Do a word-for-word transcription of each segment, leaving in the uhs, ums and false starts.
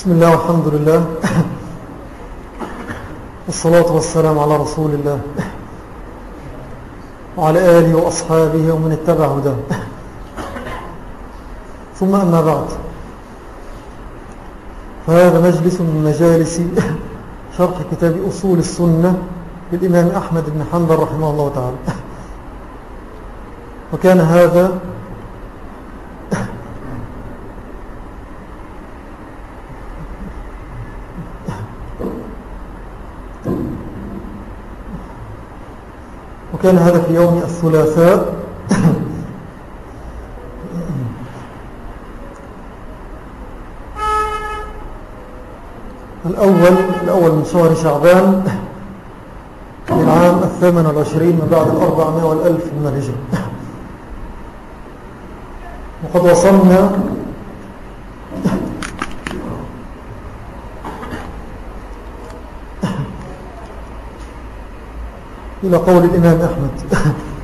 بسم الله والحمد لله والصلاة والسلام على رسول الله وعلى آله وأصحابه ومن اتبع هداه. ثم أما بعد، فهذا مجلس من مجالس شرح كتاب أصول السنة للإمام أحمد بن حنبل رحمه الله تعالى. وكان هذا وكان هذا في يوم الثلاثاء الأول الأول من شهر شعبان للعام الثامن والعشرين من بعد الأربعمائة والألف من الهجرة. وقد وصلنا إلى قول الإمام أحمد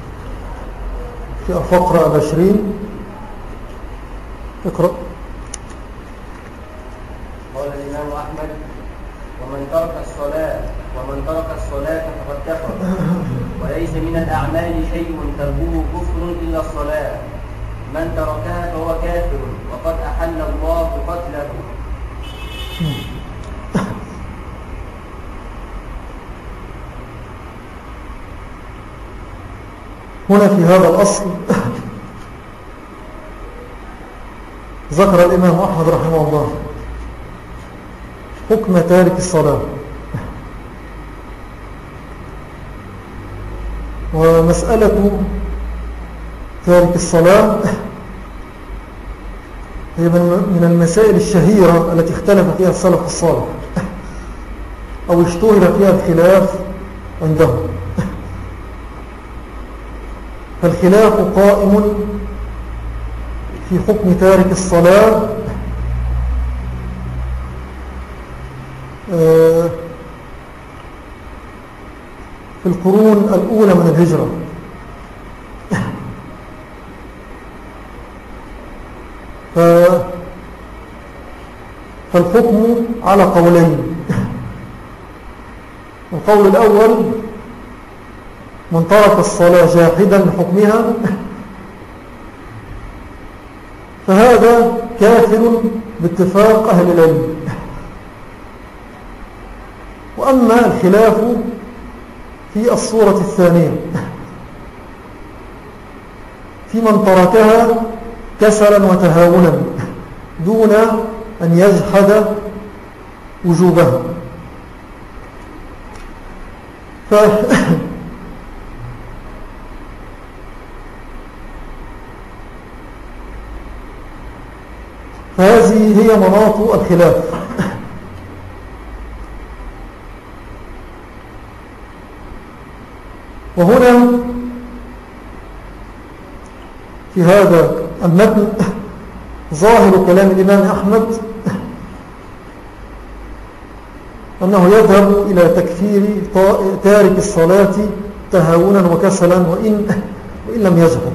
في الفقرة العشرين. اقرأ. قال الإمام أحمد: ومن ترك الصلاة ومن ترك الصلاة فقد كفر، وليس من الأعمال شيء تركه كفر إلا الصلاة، من تركها فهو كافر وقد أحل الله قتله. هنا في هذا الأصل ذكر الإمام أحمد رحمه الله حكم تارك الصلاة. ومسألة تارك الصلاة هي من المسائل الشهيرة التي اختلف فيها السلف الصالح أو اشتهر فيها الخلاف عندهم. فالخلاف قائم في حكم تارك الصلاة في القرون الأولى من الهجرة. فالحكم على قولين. القول الأول: من ترك الصلاة جاحدا لحكمها فهذا كافر باتفاق أهل العلم. وأما الخلاف في الصورة الثانية، في من تركها كسلا وتهاونا دون أن يجحد وجوبها. ف فهذه هي مناط الخلاف. وهنا في هذا المتن ظاهر كلام الإمام أحمد أنه يذهب إلى تكفير تارك الصلاة تهاونا وكسلا وإن, وإن لم يجحد.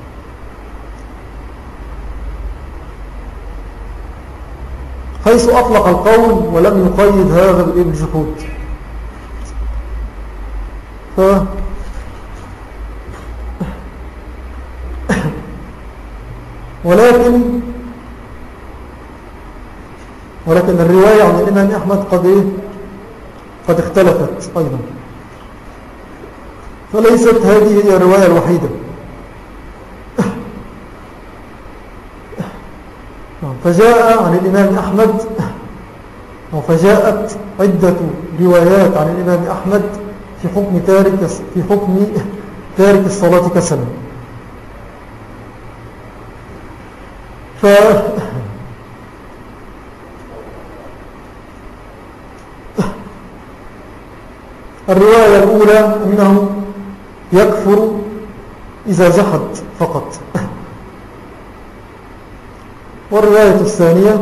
حيث أطلق القول ولم يقيد هذا بالجحود. ف... ولكن ولكن الرواية عن الإمام أحمد قد إيه؟ قد اختلفت أيضا، فليست هذه هي الرواية الوحيدة. فجاء عن الإمام أحمد أو فجاءت عدة روايات عن الإمام أحمد في حكم تارك في حكم تارك الصلاة كسلا. ف الرواية الأولى أنه يكفر إذا جحد فقط. والرواية الثانية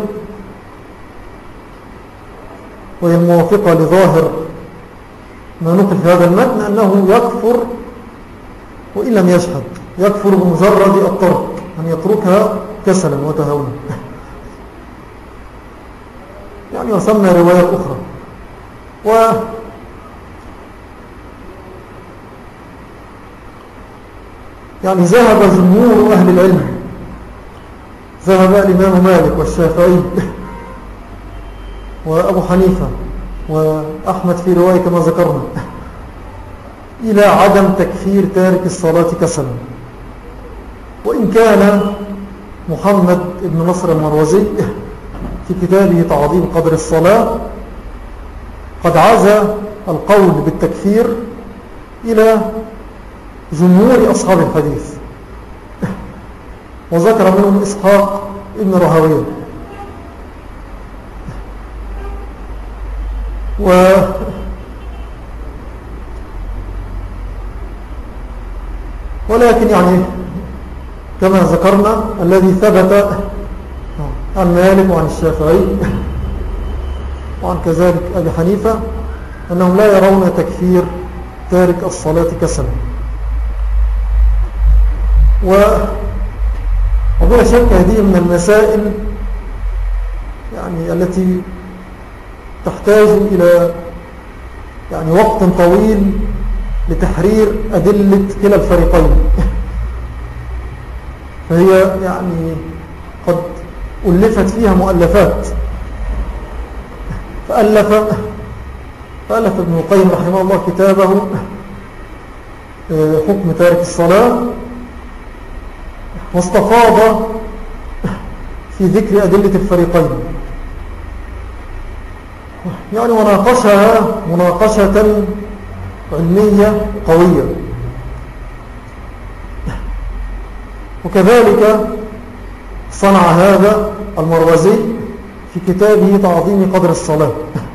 وهي الموافقة لظاهر ما نقل في هذا المتن أنه يكفر وإن لم يجحد، يكفر بمجرد الترك، أن يتركها كسلا وتهاونا. يعني وسمى روايات أخرى. و يعني ذهب جمهور أهل العلم، ذهب الإمام مالك والشافعي وأبو حنيفة وأحمد في رواية كما ذكرنا إلى عدم تكفير تارك الصلاة كسلا. وإن كان محمد بن نصر المروزي في كتابه تعظيم قدر الصلاة قد عزى القول بالتكفير إلى جمهور أصحاب الحديث، وذكر منهم إسحاق ابن راهويه. و ولكن يعني كما ذكرنا الذي ثبت عن مالك وعن الشافعي وعن كذلك أبي حنيفة أنهم لا يرون تكفير تارك الصلاة كسلا. وبلا شك هذه من المسائل يعني التي تحتاج إلى يعني وقت طويل لتحرير أدلة كلا الفريقين. فهي يعني قد ألفت فيها مؤلفات، فألف فألف ابن القيم رحمه الله كتابه حكم تارك الصلاة، واستفاض في ذكر أدلة الفريقين يعني وناقشها مناقشة علمية قوية. وكذلك صنع هذا المروزي في كتابه تعظيم قدر الصلاة.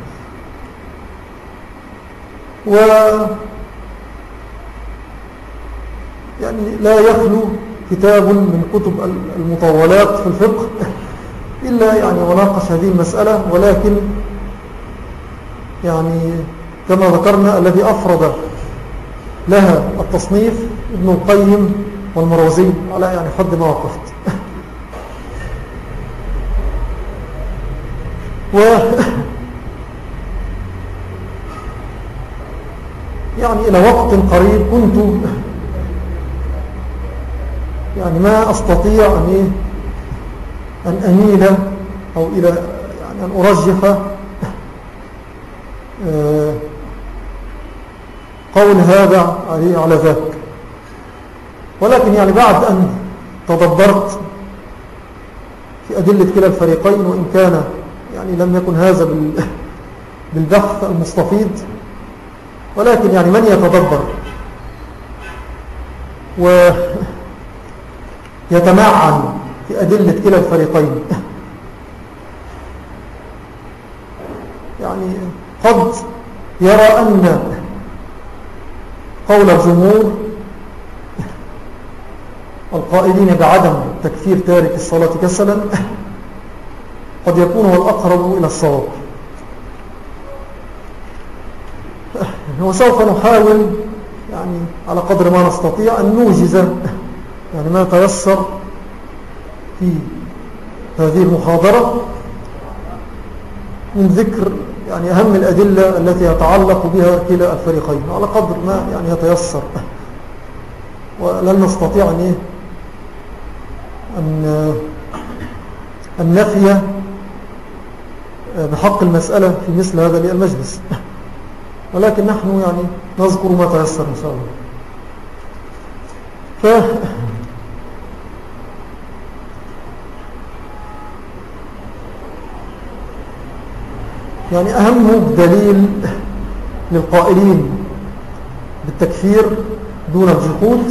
و يعني لا يخلو كتاب من كتب المطولات في الفقه إلا يعني وناقش هذه المسألة، ولكن يعني كما ذكرنا الذي أفرد لها التصنيف ابن القيم والمروزي على يعني حد ما وقفت. و يعني إلى وقت قريب كنت يعني ما أستطيع أن أن أميل أو إلى يعني أن أرجح قول هذا عليه على ذاك، ولكن يعني بعد أن تدبرت في أدلة كلا الفريقين، وإن كان يعني لم يكن هذا بالبحث المستفيض، ولكن يعني من يتدبر ويتمعن في أدلة كلا الفريقين يعني قد يرى أن قول الجمهور القائلين بعدم تكفير تارك الصلاة كسلا قد يكون هو الأقرب إلى الصواب. وسوف نحاول يعني على قدر ما نستطيع أن نوجز يعني ما تيسر في هذه المحاضرة من ذكر يعني أهم الأدلة التي يتعلق بها كلا الفريقين على قدر ما يعني يتيسر، ولن نستطيع أن أن النفي بحق المسألة في مثل هذا المجلس، ولكن نحن يعني نذكر ما تيسر إن شاء الله. ف يعني أهم دليل للقائلين بالتكفير دون الجحود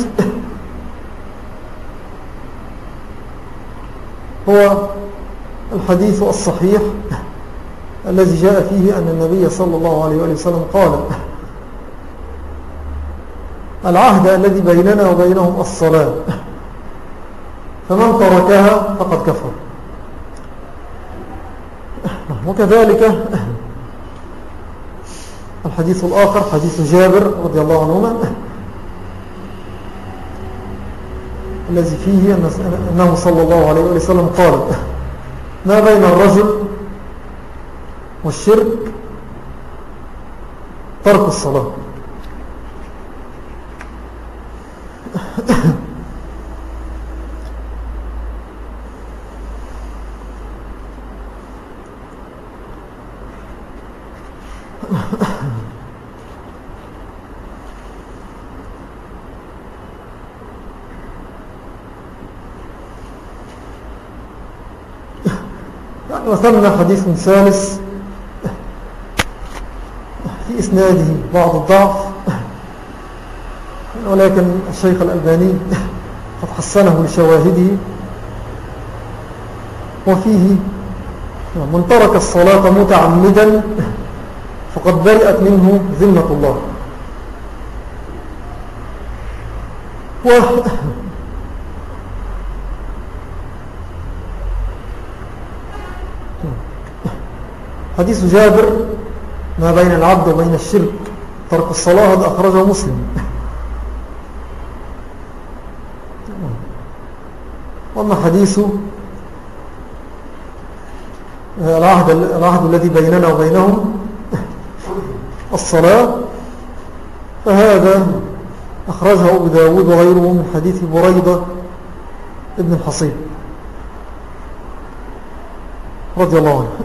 هو الحديث الصحيح الذي جاء فيه أن النبي صلى الله عليه وسلم قال: العهد الذي بيننا وبينهم الصلاة، فمن تركها فقد كفر. وكذلك الحديث الآخر حديث جابر رضي الله عنهما الذي فيه أنه صلى الله عليه وسلم قال: ما بين الرجل والشرك ترك الصلاة. يعني مثلنا حديث ثالث في إسناده بعض الضعف، ولكن الشيخ الألباني قد حسنه لشواهده، وفيه من ترك الصلاة متعمدا فقد برئت منه ذمة الله. و حديث جابر ما بين العبد وبين الشرك ترك الصلاة هذا أخرجه مسلم. وأما حديث العهد, العهد الذي بيننا وبينهم الصلاة فهذا أخرجه أبو داود وغيره من حديث بريدة ابن الحصيب رضي الله عنه.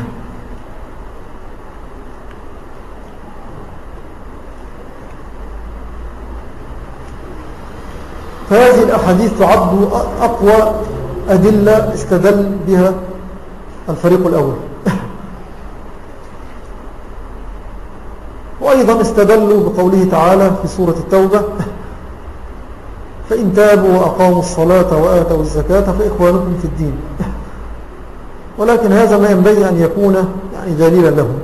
فهذه الأحاديث تعد أقوى أدلة استدل بها الفريق الأول. وأيضا استدلوا بقوله تعالى في سورة التوبة: فإن تابوا وأقاموا الصلاة وآتوا الزكاة فإخوانكم في الدين. ولكن هذا ما ينبغي أن يكون يعني دليلا لهم،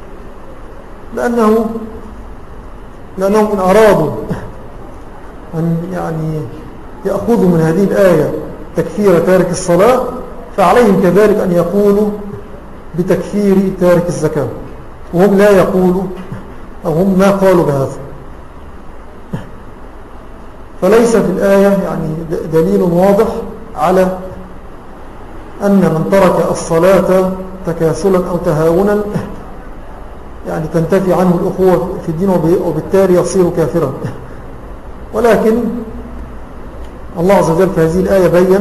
لأنه لأنهم إن أرادوا أن يعني يأخذوا من هذه الآية تكفير تارك الصلاة فعليهم كذلك أن يقولوا بتكفير تارك الزكاة، وهم لا يقولوا أو هم ما قالوا بهذا. فليس في الآية يعني دليل واضح على أن من ترك الصلاة تكاسلا أو تهاونا يعني تنتفي عنه الأخوة في الدين وبالتالي يصير كافرا. ولكن الله عز وجل في هذه الآية بيّن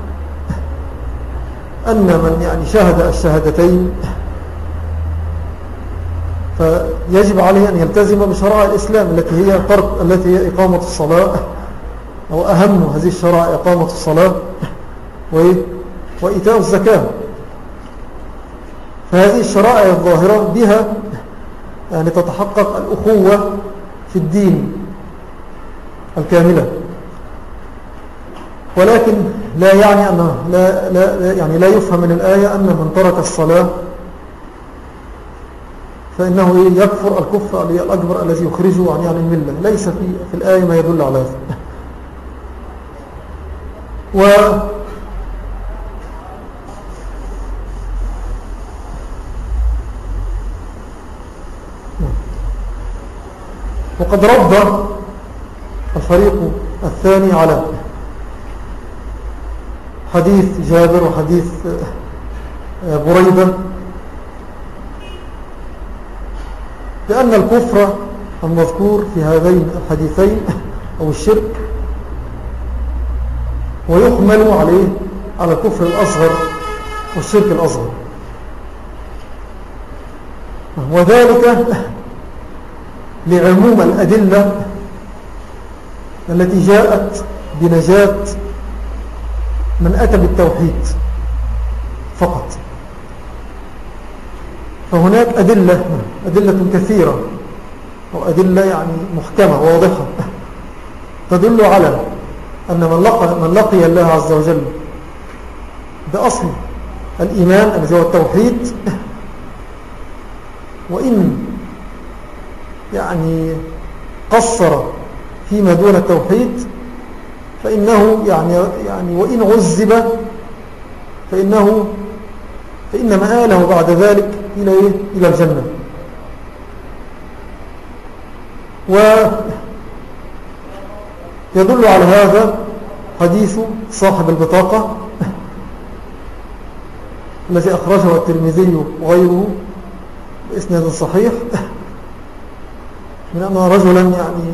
أن من يعني شهد الشهادتين فيجب عليه أن يلتزم بشرائع الإسلام التي هي ترك التي هي إقامة الصلاة، أو أهم هذه الشرائع إقامة الصلاة وإيتاء الزكاة. فهذه الشرائع الظاهرة بها يعني تتحقق الأخوة في الدين الكاملة. ولكن لا يعني أنه لا, لا, يعني لا يفهم من الآية أن من ترك الصلاة فإنه يكفر الكفر الأكبر الذي يخرجه عن يعني الملة. ليس في, في الآية ما يدل على هذا. و وقد رد الفريق الثاني على حديث جابر وحديث بريدة بأن الكفر المذكور في هذين الحديثين أو الشرك ويحمل عليه على الكفر الأصغر والشرك الأصغر، وذلك لعموم الأدلة التي جاءت بنجاة من أتى بالتوحيد فقط. فهناك أدلة أدلة كثيرة أو أدلة يعني محكمة واضحة تدل على أن من لقي, من لقي الله عز وجل بأصل الإيمان الذي هو التوحيد، وإن يعني قصر فيما دون التوحيد فإنه يعني, يعني وإن عذب فإنه فإن مآله بعد ذلك إلى إيه؟ إلى الجنة. ويدل على هذا حديث صاحب البطاقة الذي أخرجه الترمذي وغيره بإسناد صحيح من أن رجلا يعني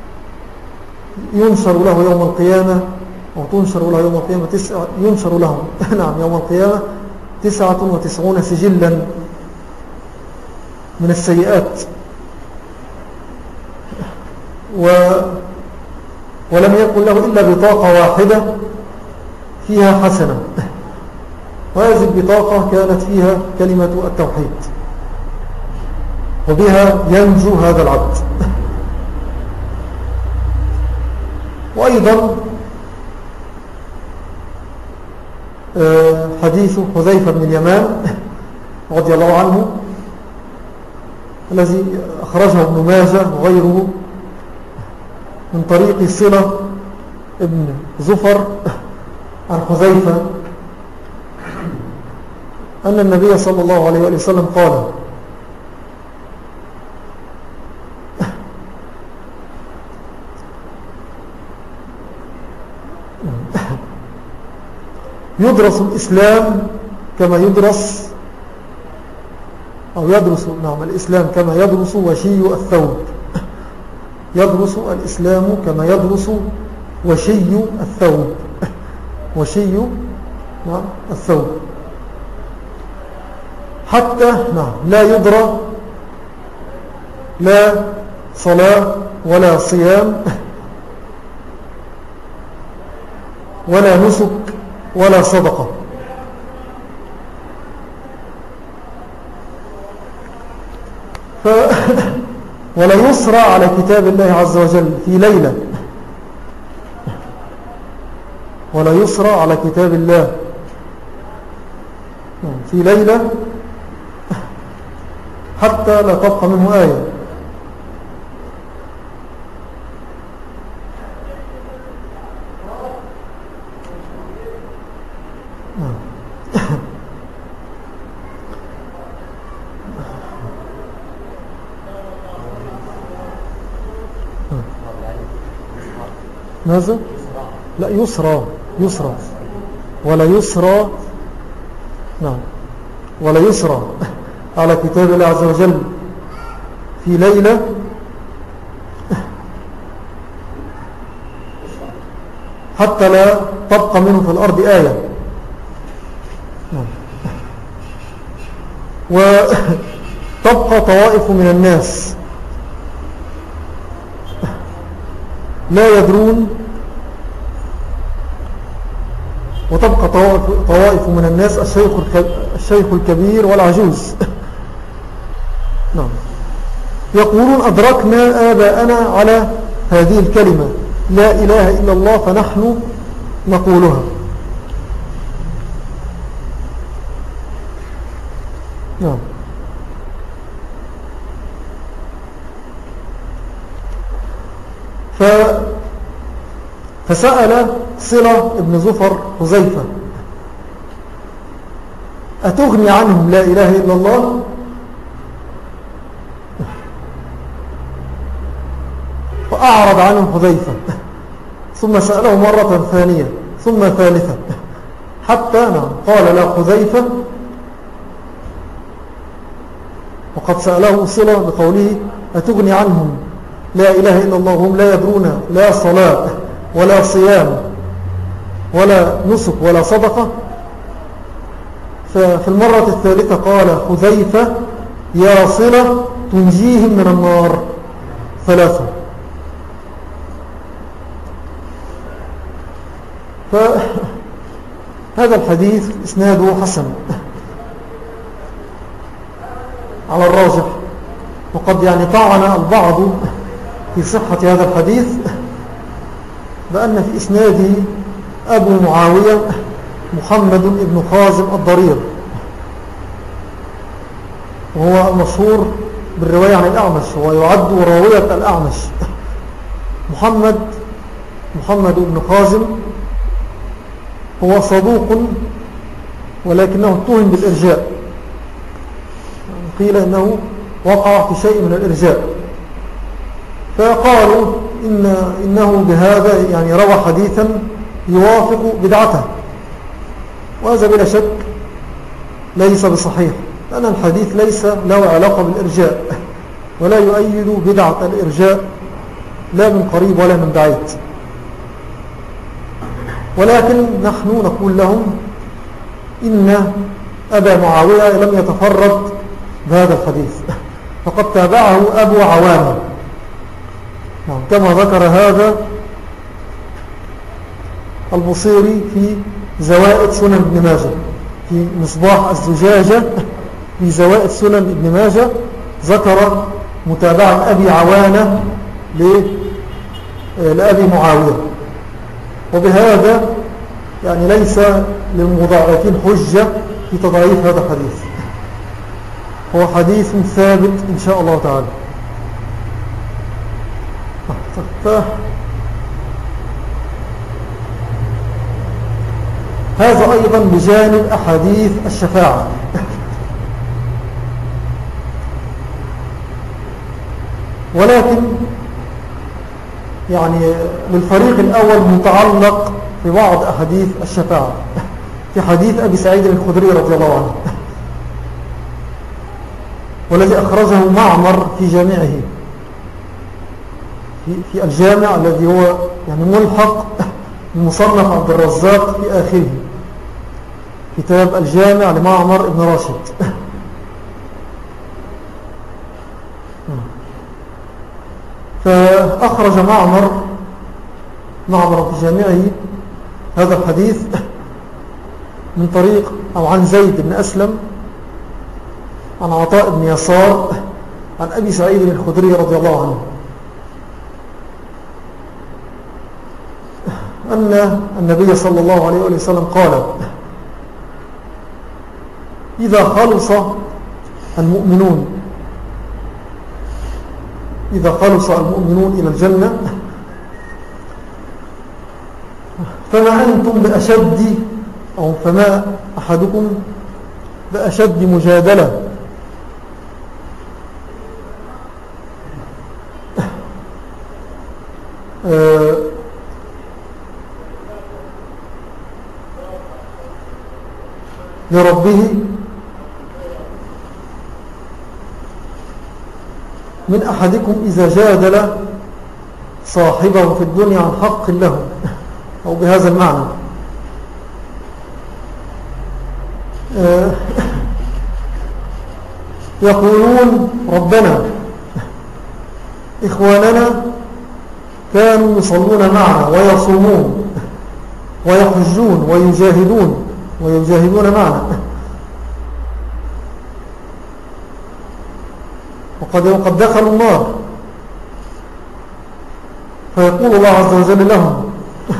ينشر له يوم القيامة أو تنشر له يوم القيامة تسع ينشر له نعم يوم القيامة تسعة وتسعون سجلا من السيئات، و ولم يكن له إلا بطاقة واحدة فيها حسنة، وهذه البطاقة كانت فيها كلمة التوحيد، وبها ينجو هذا العبد. وأيضا حديث حذيفة بن اليمان رضي الله عنه الذي أخرجه ابن ماجه وغيره من طريق صلة ابن زفر عن حذيفة أن النبي صلى الله عليه وسلم قال: يدرس الإسلام كما يدرس أو يدرس نعم الإسلام كما يدرس وشي الثوب. يدرس الإسلام كما يدرس وشي الثوب. وشي نعم الثوب حتى نعم لا يدرى لا صلاة ولا صيام ولا نسك ولا صدقة. ف ولا يسرى على كتاب الله عز وجل في ليلة ولا يسرى على كتاب الله في ليلة حتى لا تبقى منه آية. ماذا؟ لا يسرى يسرى ولا يسرى نعم ولا يسرى على كتاب الله عز وجل في ليلة حتى لا تبقى منه في الأرض آية. نعم. وتبقى طوائف من الناس لا يدرون، وتبقى طوائف من الناس الشيخ الشيخ الكبير والعجوز نعم يقولون: أدركنا آباءنا على هذه الكلمة لا إله إلا الله فنحن نقولها. نعم. ف فسأل صلة ابن زفر حذيفة: أتغني عنهم لا إله إلا الله؟ فأعرض عنهم حذيفة، ثم سأله مرة ثانية ثم ثالثة، حتى نعم قال له حذيفة، وقد سأله صلة بقوله: أتغني عنهم لا إله إلا الله وهم لا يدرون لا صلاة ولا صيام ولا نسك ولا صدقة؟ ففي المرة الثالثة قال حذيفة: يا صلة تنجيهم من النار ثلاثة. فهذا الحديث إسناده حسن على الراجح، وقد يعني طعن البعض في صحة هذا الحديث بأن في إسناده أبو معاوية محمد بن خازم الضرير، وهو المشهور بالرواية عن الأعمش، ويعد راوية الأعمش. محمد محمد بن خازم هو صدوق ولكنه اتهم بالإرجاء، قيل إنه وقع في شيء من الإرجاء، فقالوا إن إنه بهذا يعني روى حديثا يوافق بدعته، وهذا بلا شك ليس بصحيح، لأن الحديث ليس له علاقة بالإرجاء، ولا يؤيد بدعة الإرجاء لا من قريب ولا من بعيد، ولكن نحن نقول لهم إن أبا معاوية لم يتفرد بهذا الحديث، فقد تابعه أبو عوانة كما ذكر هذا البصيري في زوائد سنن ابن ماجه، في مصباح الزجاجة في زوائد سنن ابن ماجه ذكر متابعة أبي عوانة لأبي معاوية. وبهذا يعني ليس للمضاعفين حجة في تضعيف هذا الحديث، هو حديث ثابت إن شاء الله تعالى. هذا أيضا بجانب أحاديث الشفاعة. ولكن يعني للفريق الأول متعلق في بعض أحاديث الشفاعة، في حديث أبي سعيد الخدري رضي الله عنه والذي أخرجه معمر في جامعه، في, في الجامع الذي هو يعني ملحق بمصنف عبد الرزاق في آخره، كتاب الجامع لمعمر ابن راشد. فأخرج معمر معمر في جامعه هذا الحديث من طريق أو عن زيد بن أسلم عن عطاء بن يسار عن أبي سعيد الخدري رضي الله عنه أن النبي صلى الله عليه وسلم قال: إذا خلص المؤمنون إذا خلص المؤمنون إلى الجنة فما أنتم بأشد أو فما أحدكم بأشد مجادلة لربه من أحدكم إذا جادل صاحبه في الدنيا عن حق له، أو بهذا المعنى. يقولون: ربنا إخواننا كانوا يصلون معنا ويصومون ويحجون ويجاهدون ويجاهدون معنا، وقد وقد دخلوا النار. فيقول الله عز وجل لهم: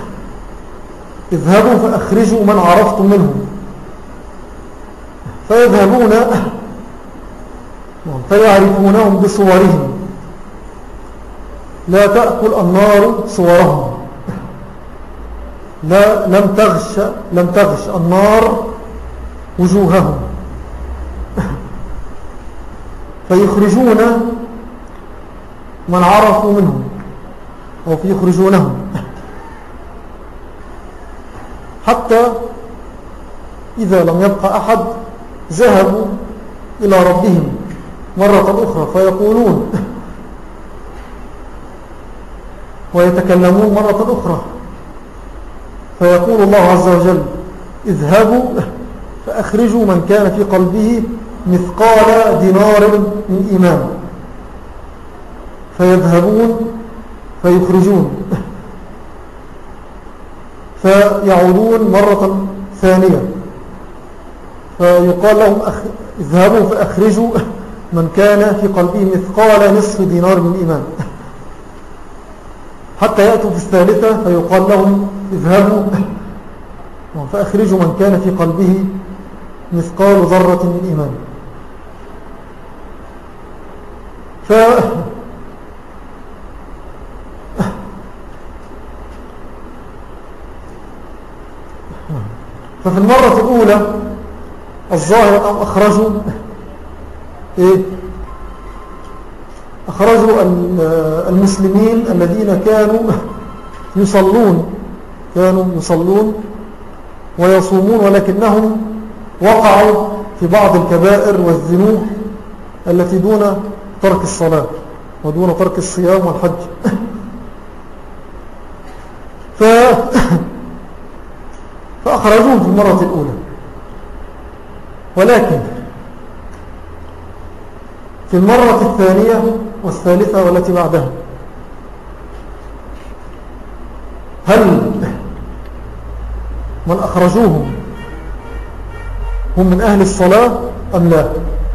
اذهبوا فأخرجوا من عرفتم منهم. فيذهبون فيعرفونهم بصورهم، لا تأكل النار صورهم، لا لم تغش لم تغش النار وجوههم. فيخرجون من عرفوا منهم أو فيخرجونهم حتى إذا لم يبقى أحد ذهبوا إلى ربهم مرة أخرى فيقولون ويتكلمون مرة أخرى، فيقول الله عز وجل: اذهبوا فأخرجوا من كان في قلبه مثقال دينار من إيمان. فيذهبون فيخرجون فيعودون مرة ثانية فيقال لهم: اذهبوا فأخرجوا من كان في قلبه مثقال نصف دينار من إيمان. حتى يأتوا في الثالثة فيقال لهم: اذهبوا فأخرجوا من كان في قلبه مثقال ذرة من إيمان. ف ففي المرة الأولى الظاهر أم أخرجوا إيه؟ أخرجوا المسلمين الذين كانوا يصلون كانوا يصلون ويصومون، ولكنهم وقعوا في بعض الكبائر والذنوب التي دون ترك الصلاة ودون ترك الصيام والحج. ف... فأخرجوهم في المرة الأولى، ولكن في المرة الثانية والثالثة والتي بعدها هل من أخرجوهم هم من أهل الصلاة أم لا؟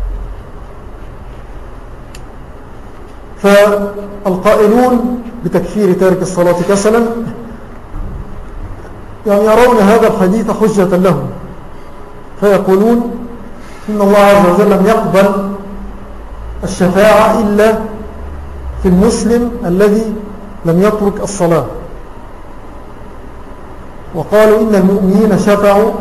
فالقائلون بتكفير تارك الصلاة كسلا يعني يرون هذا الحديث حجة لهم، فيقولون إن الله عز وجل لم يقبل الشفاعة إلا في المسلم الذي لم يترك الصلاة، وقالوا إن المؤمنين شفعوا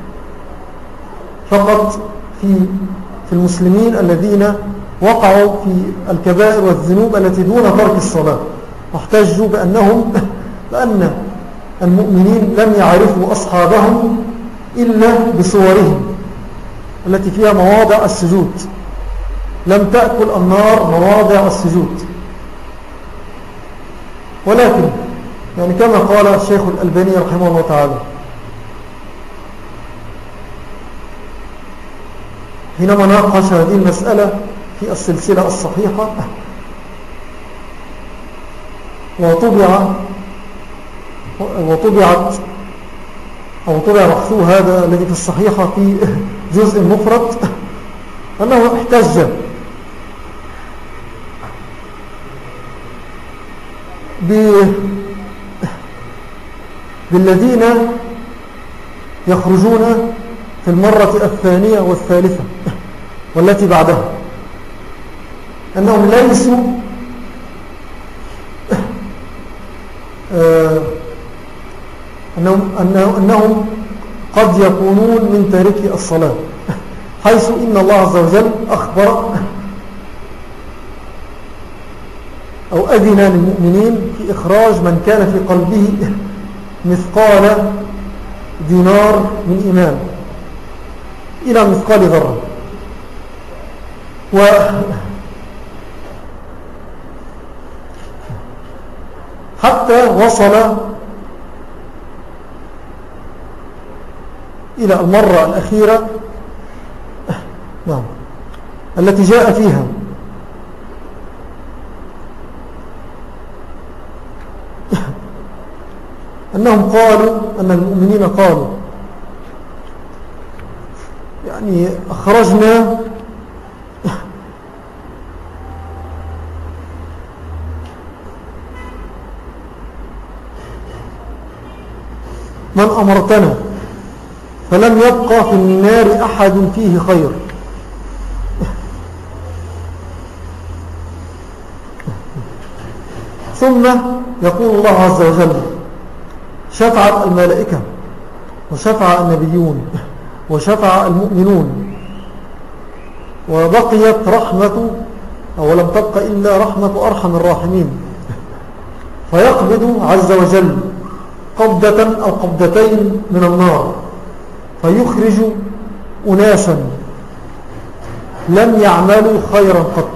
فقط في في المسلمين الذين وقعوا في الكبائر والذنوب التي دون ترك الصلاة، واحتجوا بأنهم بأن المؤمنين لم يعرفوا أصحابهم إلا بصورهم التي فيها مواضع السجود، لم تأكل النار مواضع السجود. ولكن يعني كما قال الشيخ الألباني رحمه الله تعالى حينما ناقش هذه المسألة في السلسلة الصحيحة وطبع وطبعت أو طبع بحثه هذا الذي في الصحيحة في جزء مفرد، أنه احتج بالذين يخرجون في المرة الثانية والثالثة والتي بعدها أنهم ليسوا أنهم, أنهم قد يكونون من تاركي الصلاة، حيث إن الله عز وجل أخبر أو أذن للمؤمنين في إخراج من كان في قلبه مثقال دينار من إيمان إلى مثقال ذرة. و حتى وصل إلى المرة الأخيرة نعم التي جاء فيها أنهم قالوا أن المؤمنين قالوا يعني أخرجنا من أمرتنا فلم يبقى في النار أحد فيه خير. ثم يقول الله عز وجل شفعت الملائكة وشفع النبيون وشفع المؤمنون وبقيت رحمة أو لم تبق إلا رحمة أرحم الراحمين، فيقبض عز وجل قبضة أو قبضتين من النار فيخرج أناسا لم يعملوا خيرا قط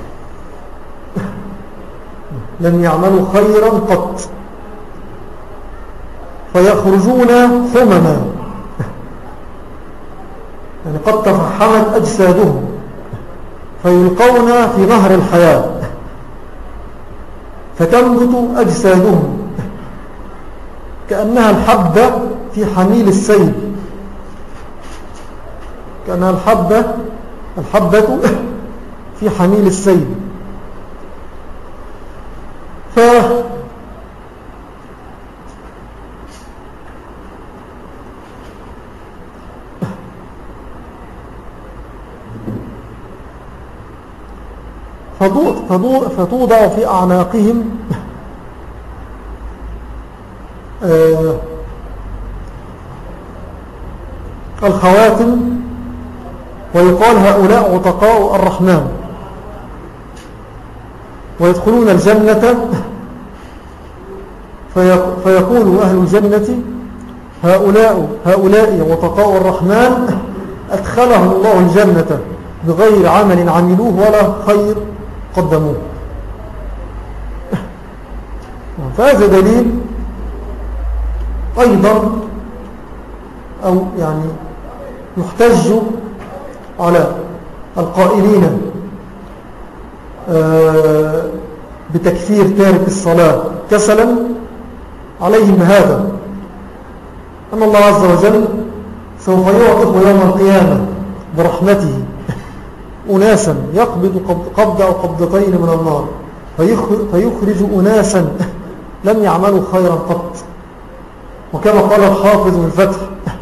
لم يعملوا خيرا قط فيخرجون حمما، يعني قد تفحمت أجسادهم، فيلقون في نهر الحياة فتنبت أجسادهم كأنها الحبة في حميل السيل، كأنها الحبة الحبة في حميل السيل. ف فتوضع في أعناقهم آه الخواتم ويقال هؤلاء عتقاء الرحمن ويدخلون الجنة، فيقول أهل الجنة هؤلاء هؤلاء عتقاء الرحمن أدخلهم الله الجنة بغير عمل عملوه ولا خير قدموه. فهذا دليل أيضا، أو يعني يحتج على القائلين بتكفير تارك الصلاة كسلا عليهم هذا، أن الله عز وجل سوف يعطف يوم القيامة برحمته أناسا يقبض قبضة أو قبضتين من النار، فيخرج أناسا لم يعملوا خيرا قط. وكما قال الحافظ في الفتح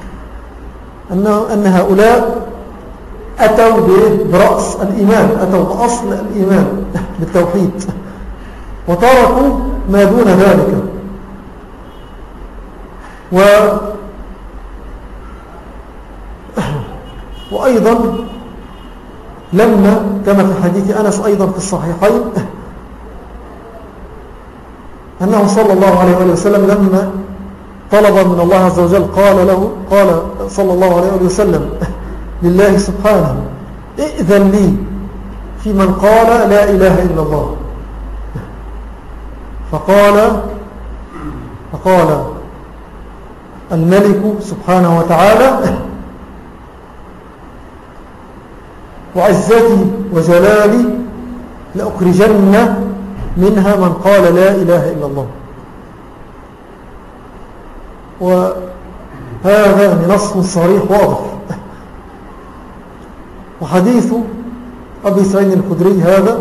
أن هؤلاء أتوا برأس الإيمان، أتوا بأصل الإيمان بالتوحيد، وتركوا ما دون ذلك. و وأيضا لما كما في حديث أنس أيضا في الصحيحين أنه صلى الله عليه وسلم لما طلب من الله عز وجل قال له قال صلى الله عليه وسلم لله سبحانه: ائذن لي في من قال لا إله إلا الله. فقال فقال الملك سبحانه وتعالى: وعزتي وجلالي لأخرجن منها من قال لا إله إلا الله. وهذا نص صريح واضح. وحديث أبي سعيد الخدري هذا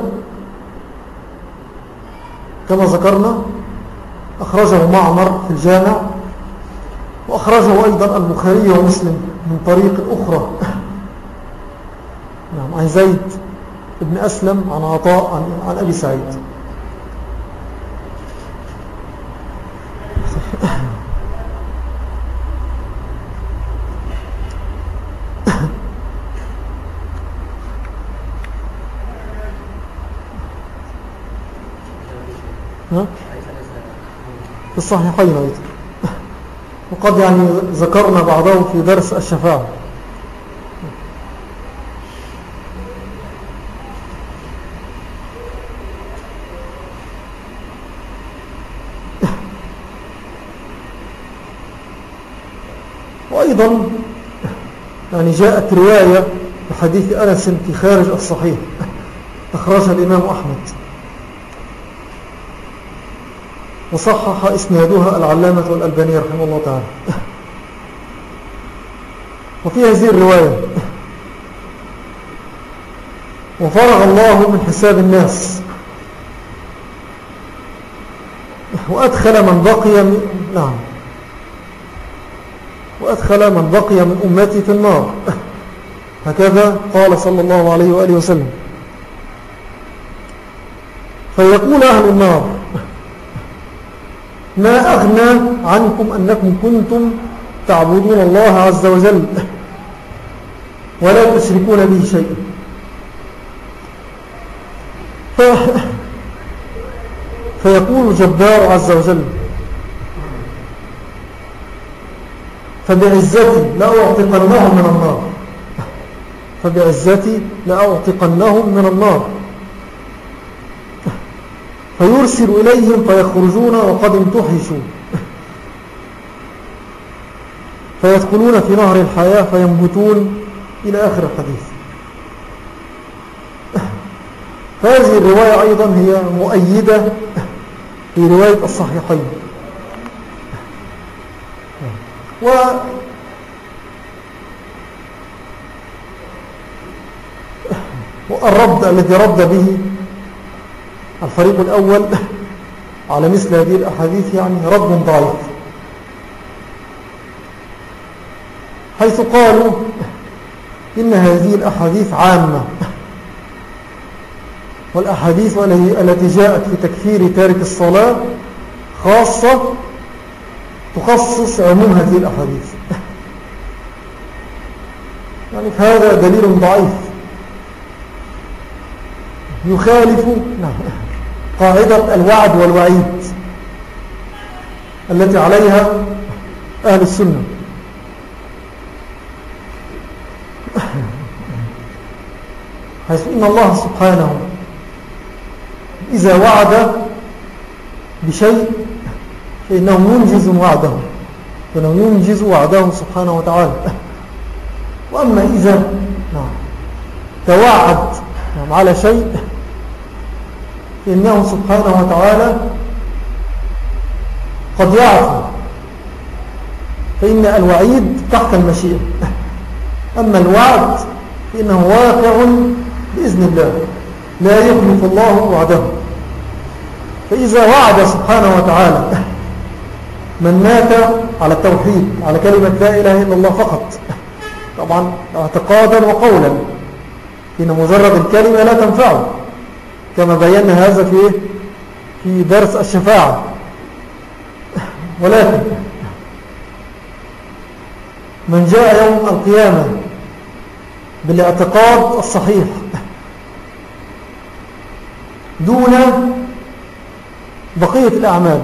كما ذكرنا أخرجه معمر في الجامع، وأخرجه أيضا البخاري ومسلم من طريق أخرى عن زيد بن أسلم عن عطاء عن, عن أبي سعيد. في الصحيحين أيضا، وقد يعني ذكرنا بعضه في درس الشفاعة. وأيضا يعني جاءت رواية بحديث أنس في خارج الصحيح أخرجها الإمام أحمد، وصحح إسنادها العلامة الألباني رحمه الله تعالى. وفي هذه الرواية: وفرغ الله من حساب الناس وأدخل من بقي من نعم وأدخل من بقي من أمتي في النار. هكذا قال صلى الله عليه وآله وسلم. فيقول أهل النار: ما أغنى عنكم أنكم كنتم تعبدون الله عز وجل ولا تشركون به شيئا. ف... فيقول الجبار عز وجل: فبعزتي لأعتقنهم من النار فبعزتي لأعتقنهم من النار فيرسل إليهم فيخرجون وقد امتحشوا، فيدخلون في نهر الحياة فينبتون إلى آخر الحديث. فهذه الرواية أيضا هي مؤيدة لرواية الصحيحين. و والرد الذي رد به الفريق الأول على مثل هذه الأحاديث يعني رد ضعيف، حيث قالوا إن هذه الأحاديث عامة، والأحاديث التي جاءت في تكفير تارك الصلاة خاصة تخصص عموم هذه الأحاديث. يعني هذا دليل ضعيف يخالف قاعدة الوعد والوعيد التي عليها أهل السنة. حيث إن الله سبحانه إذا وعد بشيء فإنه ينجز وعده، فإنه ينجز وعده سبحانه وتعالى. وأما إذا نعم توعد نعم على شيء فإنه سبحانه وتعالى قد يعفو، فإن الوعيد تحت المشيئة، أما الوعد فإنه واقع بإذن الله لا يخلف الله وعده. فإذا وعد سبحانه وتعالى من مات على التوحيد على كلمة لا إله إلا الله فقط، طبعا اعتقادا وقولا، إن مجرد الكلمة لا تنفعه كما بينا هذا في في درس الشفاعة. ولكن من جاء يوم القيامة بالاعتقاد الصحيح دون بقية الأعمال،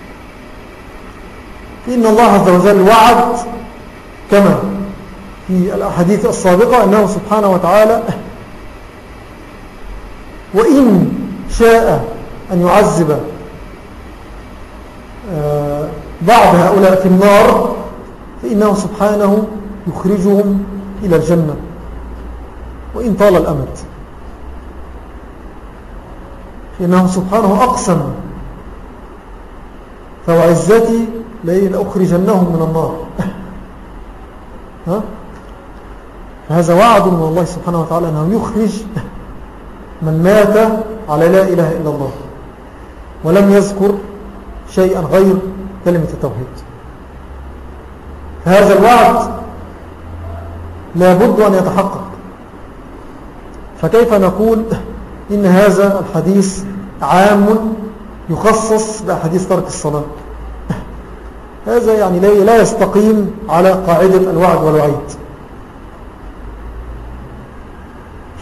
فإن الله عز وجل وعد كما في الأحاديث السابقة أنه سبحانه وتعالى وإن شاء أن يعذب بعض هؤلاء في النار فإنه سبحانه يخرجهم إلى الجنة وإن طال الأمد، فإنه سبحانه أقسم فوعزتي لأخرجنهم من النار. ها؟ فهذا وعد من الله سبحانه وتعالى أنه يخرج من مات على لا إله إلا الله ولم يذكر شيئا غير كلمة التوحيد. فهذا الوعد لا بد أن يتحقق. فكيف نقول إن هذا الحديث عام يخصص بأحاديث ترك الصلاة؟ هذا يعني لا يستقيم على قاعدة الوعد والوعيد. ف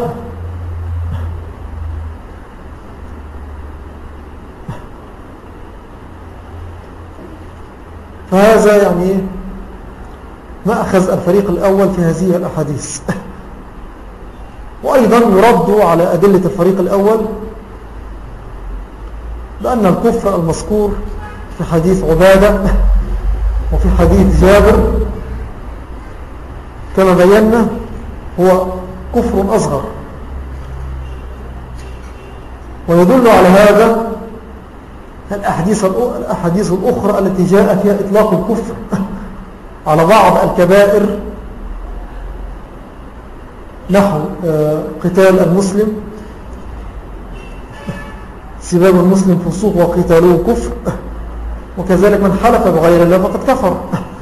فهذا يعني ما أخذ الفريق الأول في هذه الأحاديث. وأيضا يرد على أدلة الفريق الأول بأن الكفر المذكور في حديث عبادة وفي حديث جابر كما بينا هو كفر أصغر. ويدل على هذا الأحاديث الأحاديث الأخرى التي جاء فيها إطلاق الكفر على بعض الكبائر نحو قتال المسلم، سباب المسلم فسوق وقتاله كفر، وكذلك من حلف بغير الله فقد كفر.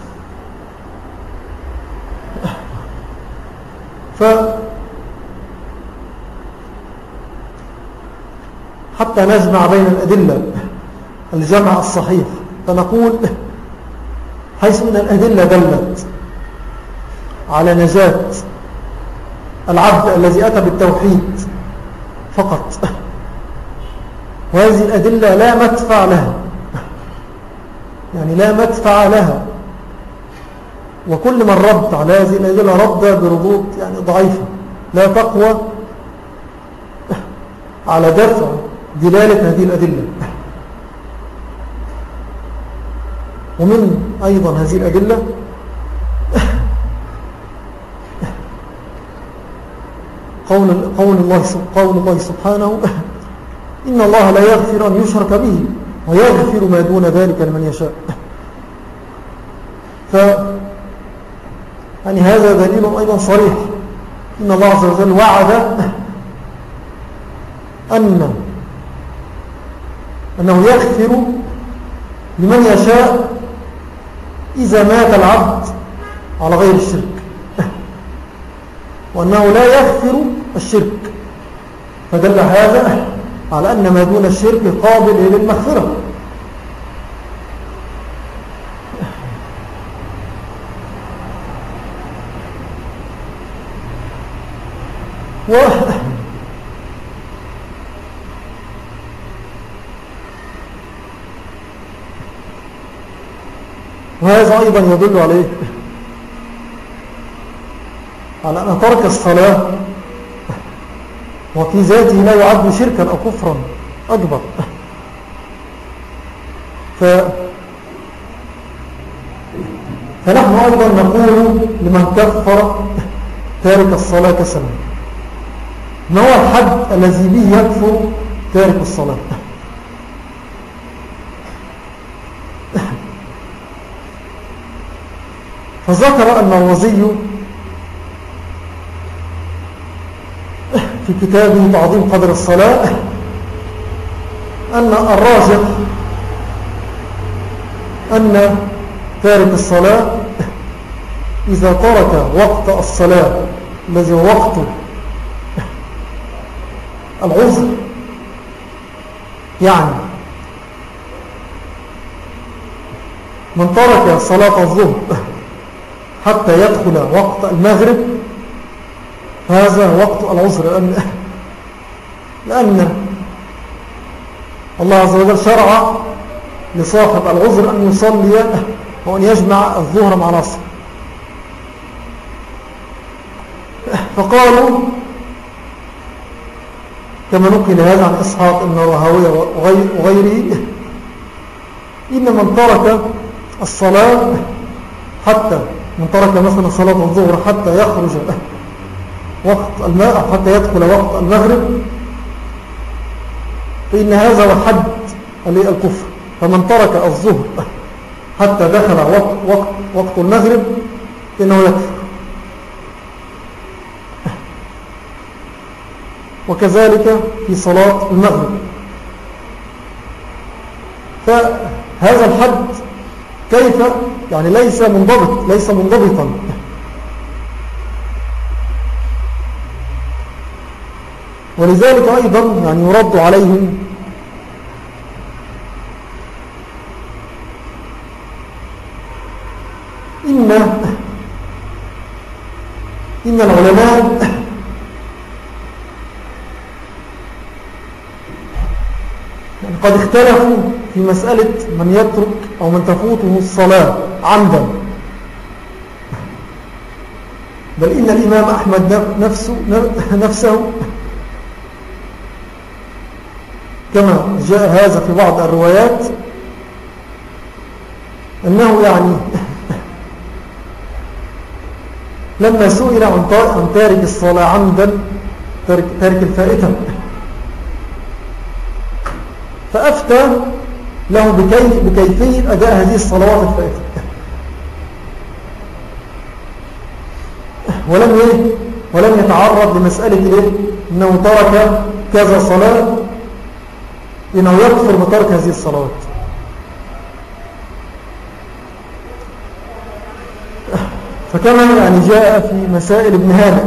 ف حتى نجمع بين الأدلة الجمع الصحيح فنقول حيث أن الأدلة دلت على نجاة العبد الذي أتى بالتوحيد فقط، وهذه الأدلة لا مدفع لها، يعني لا مدفع لها، وكل من رد على هذه الأدلة رد بردود يعني ضعيفة لا تقوى على دفع دلالة هذه الأدلة. ومن أيضا هذه الأدلة قول, قول, الله, قول الله سبحانه إن الله لا يغفر أن يشرك به ويغفر ما دون ذلك لمن يشاء. ف يعني هذا دليل أيضا صريح إن الله عز وجل وعد أن أنه يغفر لمن يشاء إذا مات العبد على غير الشرك، وأنه لا يغفر الشرك، فدل هذا على أن ما دون الشرك قابل للمغفرة. و وهذا أيضا يدل عليه على أن ترك الصلاة وفي ذاته لا يعد شركا أو كفرا أكبر. ف... فنحن أيضا نقول لمن كفر تارك الصلاة كسلا: ما هو الحد الذي به يكفر تارك الصلاة؟ فذكر النووي في كتابه تعظيم قدر الصلاة أن الراجح أن تارك الصلاة إذا ترك وقت الصلاة الذي هو وقت العذر، يعني من ترك صلاة الظهر حتى يدخل وقت المغرب هذا وقت العذر، لأن, لأن الله عز وجل شرع لصاحب العذر أن يصلي وأن يجمع الظهر مع العصر. فقالوا كما نقل هذا عن إسحاق بن راهويه وغيره: إن من ترك الصلاة حتى من ترك مثلا صلاة الظهر حتى يخرج وقت الماء حتى يدخل وقت المغرب فإن هذا هو حد الكفر. فمن ترك الظهر حتى دخل وقت, وقت, وقت المغرب إنه يكفر. وكذلك في صلاة المغرب. فهذا الحد كيف يعني ليس منضبط ليس منضبطا، ولذلك أيضا يعني يرد عليهم إن إن العلماء يعني قد اختلفوا في مسألة من يترك أو من تفوته الصلاة عمدا، بل إن الإمام أحمد نفسه, نفسه كما جاء هذا في بعض الروايات أنه يعني لما سئل عن تارك الصلاة عمدا تارك, تارك الفائتة فأفتى له بكي بكيفية أداء هذه الصلوات الفائتة، ولم إيه ولم يتعرض لمسألة إيه أنه ترك كذا صلاة إنه يكفر بترك هذه الصلوات. فكما يعني جاء في مسائل ابن هانئ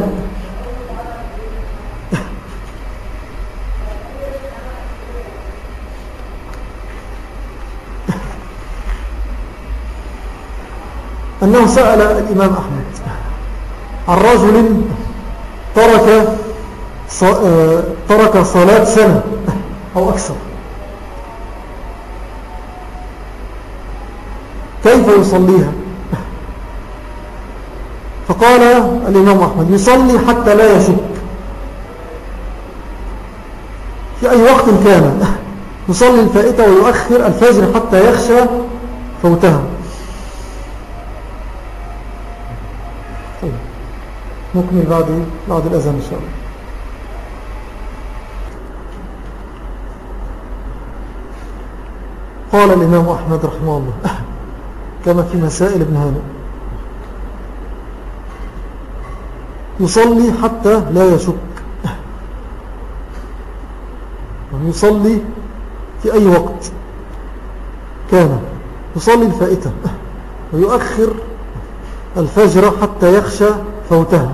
أنه سأل الإمام أحمد عن رجل ترك ترك صلاة سنة أو أكثر، كيف يصليها؟ فقال الإمام أحمد: يصلي حتى لا يشك في أي وقت كان، يصلي الفائتة ويؤخر الفجر حتى يخشى فوتها. نكمل بعد بعد الأذان إن شاء الله. قال الإمام أحمد رحمه الله كما في مسائل ابن هانئ: يصلي حتى لا يشك، يصلي في أي وقت كان، يصلي الفائتة ويؤخر الفجر حتى يخشى فوتها،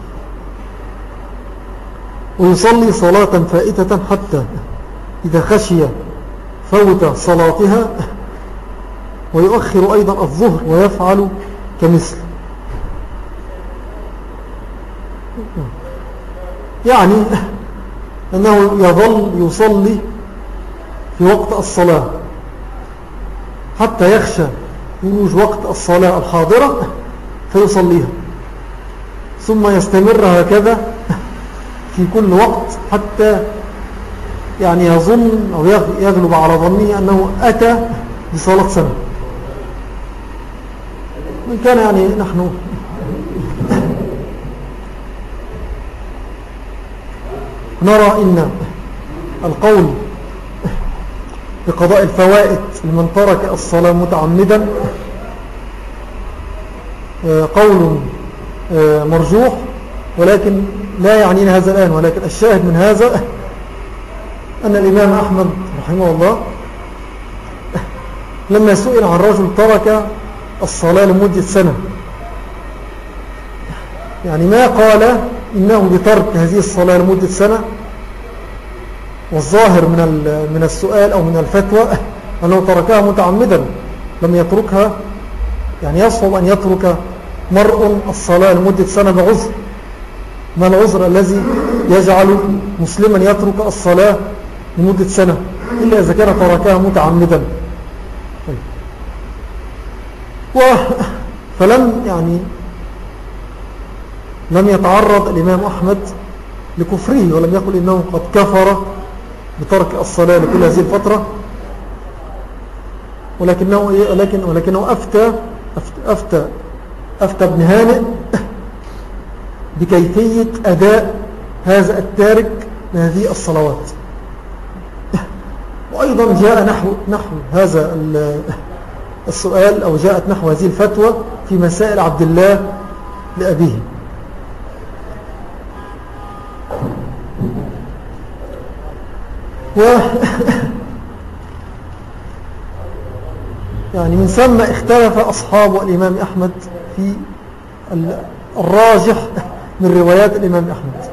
ويصلي صلاة فائتة حتى إذا خشي فوت صلاتها، ويؤخر أيضا الظهر ويفعل كمثل. يعني أنه يظل يصلي في وقت الصلاة حتى يخشى يوجد وقت الصلاة الحاضرة فيصليها، ثم يستمر هكذا في كل وقت حتى يعني يظن أو يغلب على ظنه أنه أتى بصلاة سنة. من كان يعني نحن نرى إن القول بقضاء الفوائد لمن ترك الصلاة متعمدا قول مرجوح، ولكن لا يعنينا هذا الآن. ولكن الشاهد من هذا أن الإمام أحمد رحمه الله لما سئل عن رجل ترك الصلاة لمدة سنة، يعني ما قال إنه بترك هذه الصلاة لمدة سنة، والظاهر من من السؤال أو من الفتوى أنه تركها متعمدا، لم يتركها. يعني يصعب أن يترك مرء الصلاة لمدة سنة بعذر. ما العذر الذي يجعل مسلما يترك الصلاة لمدة سنة إلا إذا كان تركها متعمدا؟ و فلم يعني لم يتعرض الإمام أحمد لكفره، ولم يقل إنه قد كفر بترك الصلاة لكل هذه الفترة، ولكنه, ولكن ولكنه أفتى, أفتى, أفتى ابن هانئ بكيفية أداء هذا التارك لهذه الصلوات. وأيضا جاء نحو, نحو هذا السؤال أو جاءت نحو هذه الفتوى في مسائل عبد الله لأبيه. و يعني من ثم اختلف أصحاب الإمام أحمد في الراجح من روايات الإمام أحمد.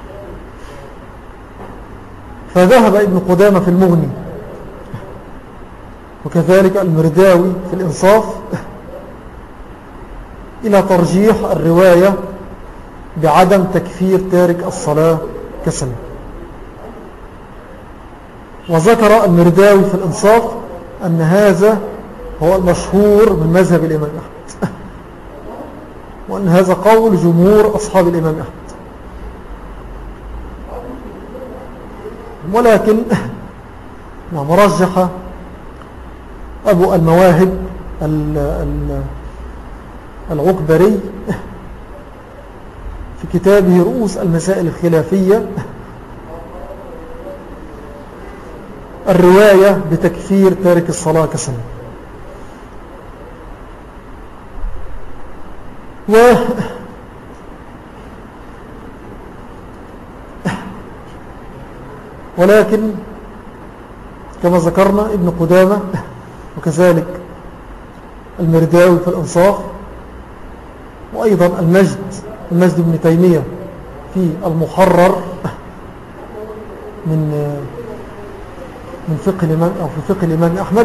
فذهب ابن قدامة في المغني، وكذلك المرداوي في الإنصاف، إلى ترجيح الرواية بعدم تكفير تارك الصلاة كسلا. وذكر المرداوي في الإنصاف أن هذا هو المشهور من مذهب الإمام أحمد، وأن هذا قول جمهور أصحاب الإمام أحمد. ولكن نعم رجح أبو المواهب العكبري في كتابه رؤوس المسائل الخلافية الرواية بتكفير تارك الصلاة كسلا. و ولكن كما ذكرنا ابن قدامة وكذلك المرداوي في الإنصاف، وأيضا المجد المجد ابن تيمية في المحرر من من فقه الإمام أو في فقه الإمام أحمد،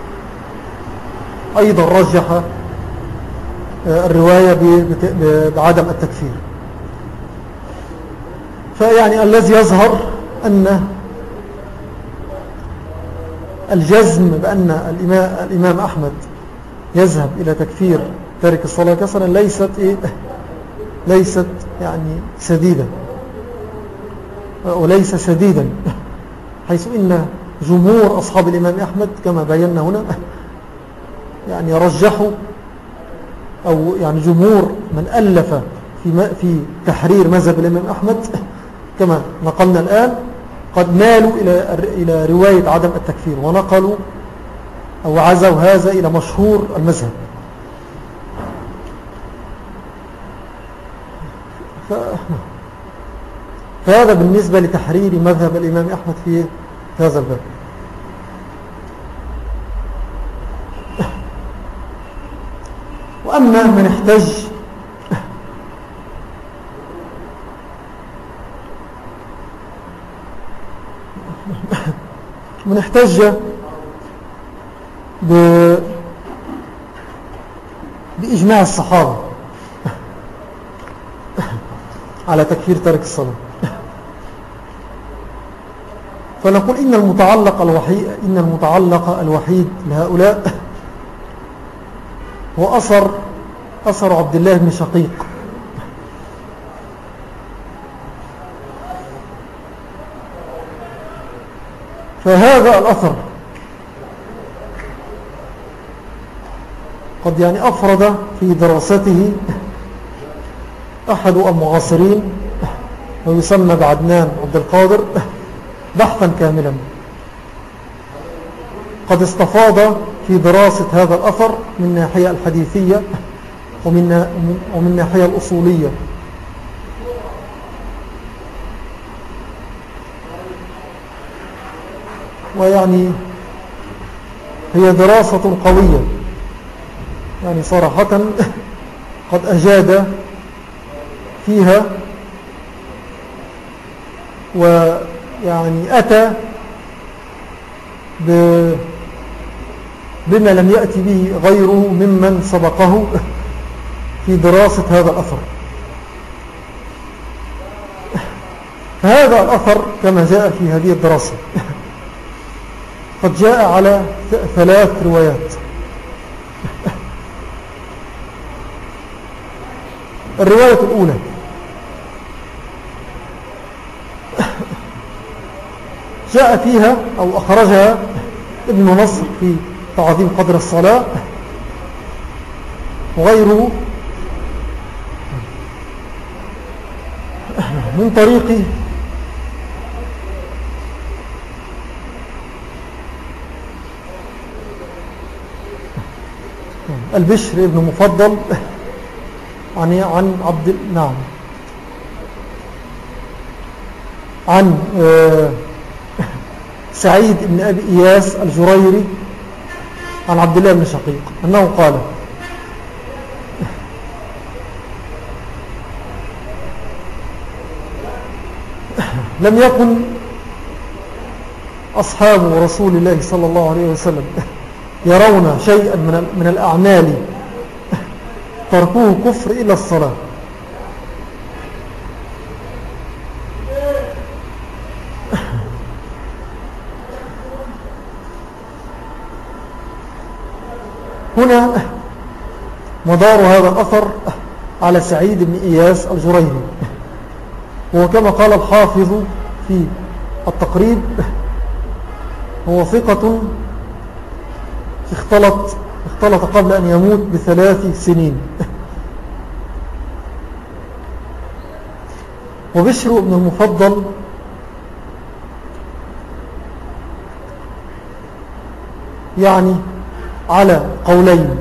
أيضا رجح الرواية بعدم التكفير. فيعني الذي يظهر أن الجزم بأن الإمام أحمد يذهب إلى تكفير تارك الصلاة كسلا ليست إيه ليست يعني سديدة وليس سديدا، حيث إن جمهور أصحاب الإمام أحمد كما بينا هنا يعني رجحوا، أو يعني جمهور من ألف في في تحرير مذهب الإمام أحمد كما نقلنا الآن قد مالوا إلى إلى رواية عدم التكفير، ونقلوا أو عزوا هذا إلى مشهور المذهب. ف... فهذا بالنسبة لتحرير مذهب الإمام أحمد في هذا الباب. وأما من احتج من احتج ب... بإجماع الصحابة على تكفير تارك الصلاة، فنقول إن المتعلق الوحيد إن المتعلق الوحيد لهؤلاء هو أثر أثر عبد الله بن شقيق، فهذا الأثر قد يعني أفرد في دراسته أحد المعاصرين ويسمى بعدنان عبد القادر بحثا كاملا، قد استفاض في دراسة هذا الأثر من ناحية الحديثية ومن ومن ناحية الأصولية. ويعني هي دراسة قوية، يعني صراحة قد أجاد فيها، ويعني أتى بما لم يأتي به غيره ممن سبقه في دراسة هذا الأثر. فهذا الأثر كما جاء في هذه الدراسة قد جاء على ثلاث روايات. الرواية الأولى جاء فيها أو أخرجها ابن نصر في تعظيم قدر الصلاة وغيره من طريق البشر ابن مفضل عن عن عبد نعم عن سعيد بن أبي إياس الجريري عن عبد الله بن شقيق أنه قال: لم يكن أصحاب رسول الله صلى الله عليه وسلم يرون شيئا من الأعمال تركوه كفر إلا الصلاة. هنا مدار هذا الأثر على سعيد بن إياس الجريري، وكما قال الحافظ في التقريب هو ثقة اختلط اختلط قبل أن يموت بثلاث سنين. وبشر بن المفضل يعني على قولين.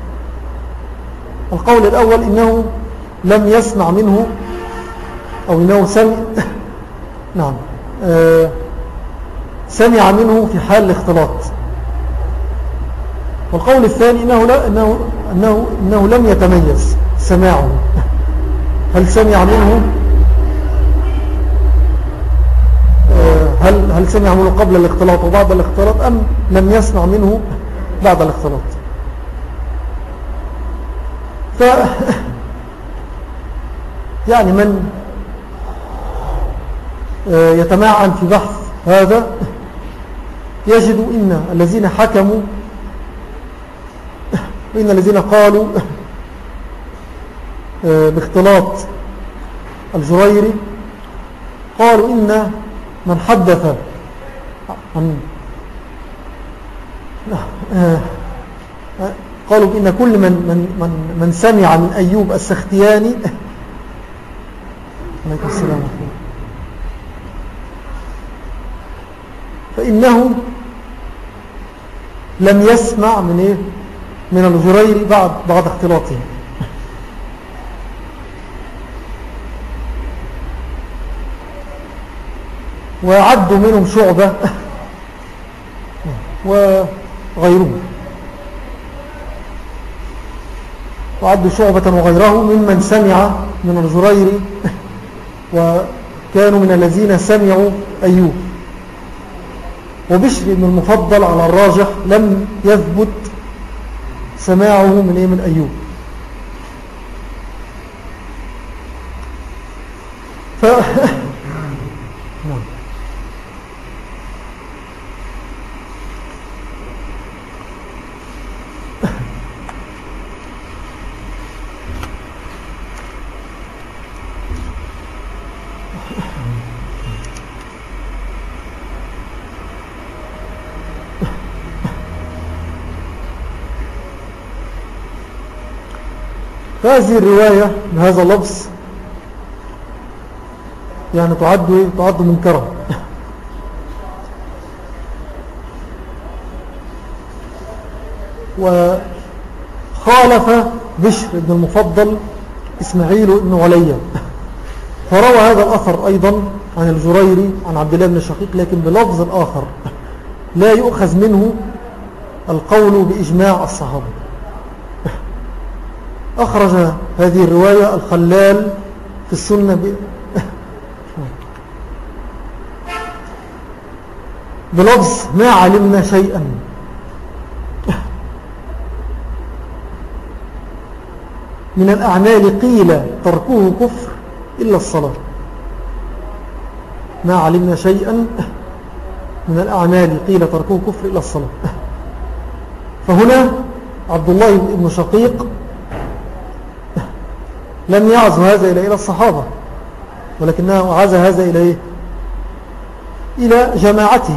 القول الأول إنه لم يسمع منه أو إنه سمع نعم آه سمع منه في حال الاختلاط. والقول الثاني إنه, لا إنه, إنه, إنه لم يتميز سماعه، هل سمع منه آه هل, هل سمع منه قبل الاختلاط وبعد الاختلاط أم لم يسمع منه بعد الاختلاط. ف يعني من يتمعن في بحث هذا يجد إن الذين حكموا وإن الذين قالوا باختلاط الجريري قالوا إن من حدث عن قالوا إن كل من, من, من, من سمع من أيوب السختياني عليكم السلام عليكم فإنه لم يسمع من إيه من الجريري بعد بعد اختلاطه. وعدوا منهم شعبة وغيره، وعدوا شعبة وغيره ممن سمع من الجريري، وكانوا من الذين سمعوا أيوب. وبشر بن المفضل على الراجح لم يثبت سماعه من إيه من أيوب. ف... فهذه الرواية بهذا اللفظ يعني تعد تعد منكرا. وخالف بشر بن المفضل إسماعيل بن عليا، فروى هذا الأثر أيضا عن الجريري عن عبد الله بن شقيق لكن بلفظ آخر لا يؤخذ منه القول بإجماع الصحابة. أخرج هذه الرواية الخلال في السنة ب... بلفظ ما علمنا شيئا، من الأعمال قيل تركوه كفر إلا الصلاة. ما علمنا شيئا من الأعمال قيل تركوه كفر إلا الصلاة. فهنا عبد الله بن شقيق لم يعزو هذا إلى الصحابة، ولكنه عزى هذا إلى إلى جماعته،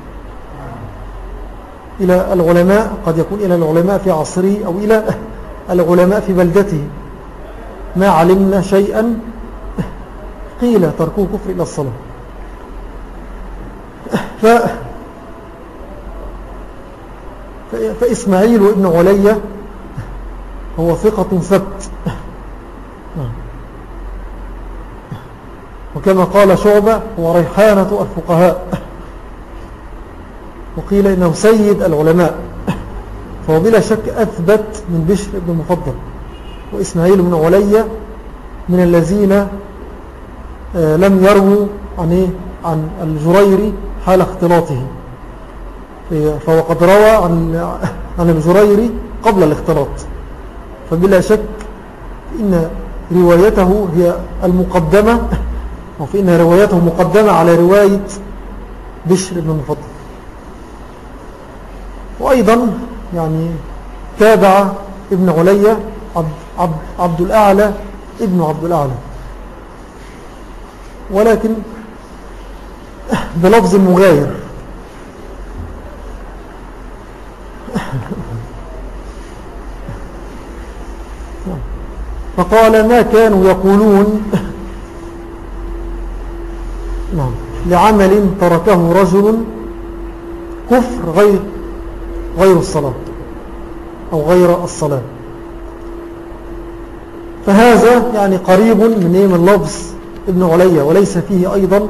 إلى العلماء، قد يكون إلى العلماء في عصره أو إلى العلماء في بلدته. ما علمنا شيئا قيل تركوه كفر إلى الصلاة. ف... فإسماعيل ابن عليا هو ثقة ثبت، وكما قال شعبة هو ريحانة الفقهاء، وقيل إنه سيد العلماء، فهو بلا شك أثبت من بشر بن المفضل. وإسماعيل بن عليا من الذين لم يروا عن عن الجريري حال اختلاطه، فهو قد روى عن عن الجريري قبل الاختلاط، فبلا شك إن روايته هي المقدمة، وفي إن روايته مقدمة على رواية بشر بن المفضل. وأيضا يعني تابع ابن عليا عبد, عبد, عبد الأعلى ابن عبد الأعلى، ولكن بلفظ مغاير. فقال ما كانوا يقولون نعم لعمل تركه رجل كفر غير غير الصلاة أو غير الصلاة. فهذا يعني قريب من من لفظ ابن عليا، وليس فيه أيضا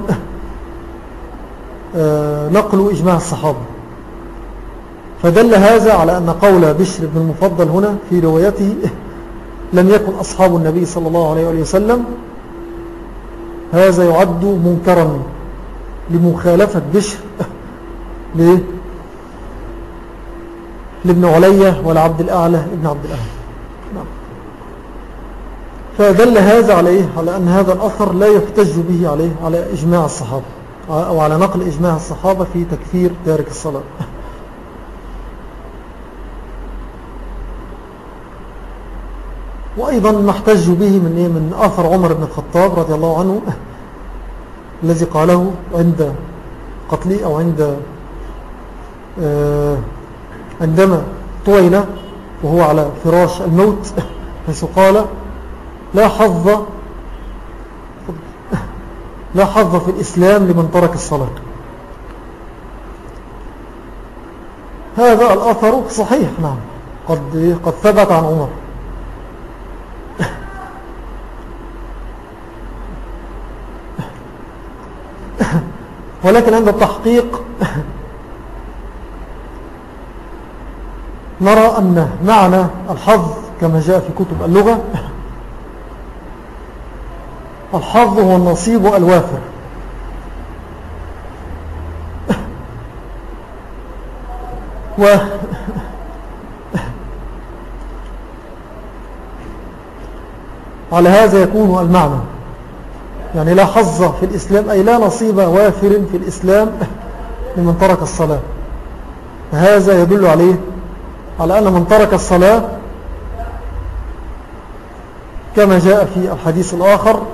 نقل إجماع الصحابة. فدل هذا على أن قول بشر بن المفضل هنا في روايته لم يكن أصحاب النبي صلى الله عليه وسلم، هذا يعد منكرا لمخالفة بشر لابن عليا ولعبد الأعلى ابن عبد الأعلى. فدل هذا على إيه؟ على أن هذا الأثر لا يحتج به عليه على إجماع الصحابة أو على نقل إجماع الصحابة في تكفير تارك الصلاة. وأيضا نحتج به من إيه؟ من أثر عمر بن الخطاب رضي الله عنه الذي قاله عند قتله أو عند آه عندما طويل وهو على فراش الموت، حيث قال لا حظ لا حظ في الإسلام لمن ترك الصلاة. هذا الأثر صحيح، نعم، قد قد ثبت عن عمر. ولكن عند التحقيق نرى أن معنى الحظ كما جاء في كتب اللغة الحظ هو النصيب الوافر. و على هذا يكون المعنى، يعني لا حظ في الإسلام أي لا نصيب وافر في الإسلام لمن ترك الصلاة. هذا يدل عليه على أن من ترك الصلاة كما جاء في الحديث الآخر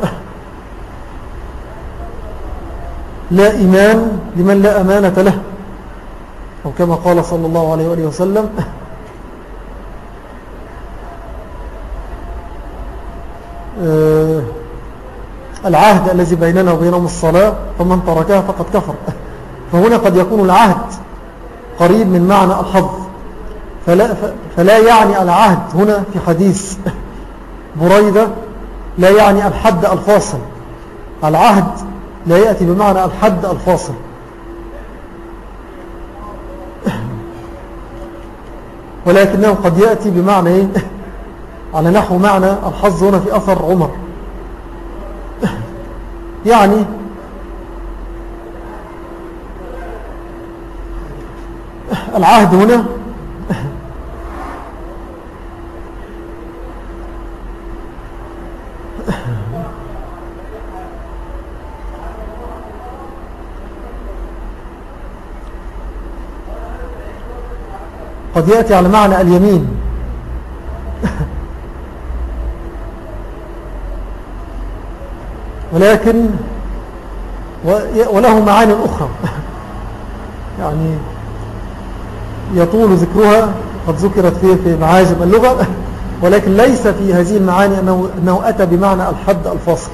لا إيمان لمن لا أمانة له، أو كما قال صلى الله عليه وآله وسلم العهد الذي بيننا وبينهم الصلاة فمن تركها فقد كفر. فهنا قد يكون العهد قريب من معنى الحظ، فلا, فلا يعني العهد هنا في حديث بريدة لا يعني الحد الفاصل. العهد لا يأتي بمعنى الحد الفاصل، ولكنه قد يأتي بمعنى إيه؟ على نحو معنى الحظ هنا في أثر عمر، يعني العهد هنا قد يأتي على معنى اليمين، ولكن وله معاني أخرى يعني يطول ذكرها، قد ذكرت فيه في معاجم اللغة، ولكن ليس في هذه المعاني أنه, أنه أتى بمعنى الحد الفاصل.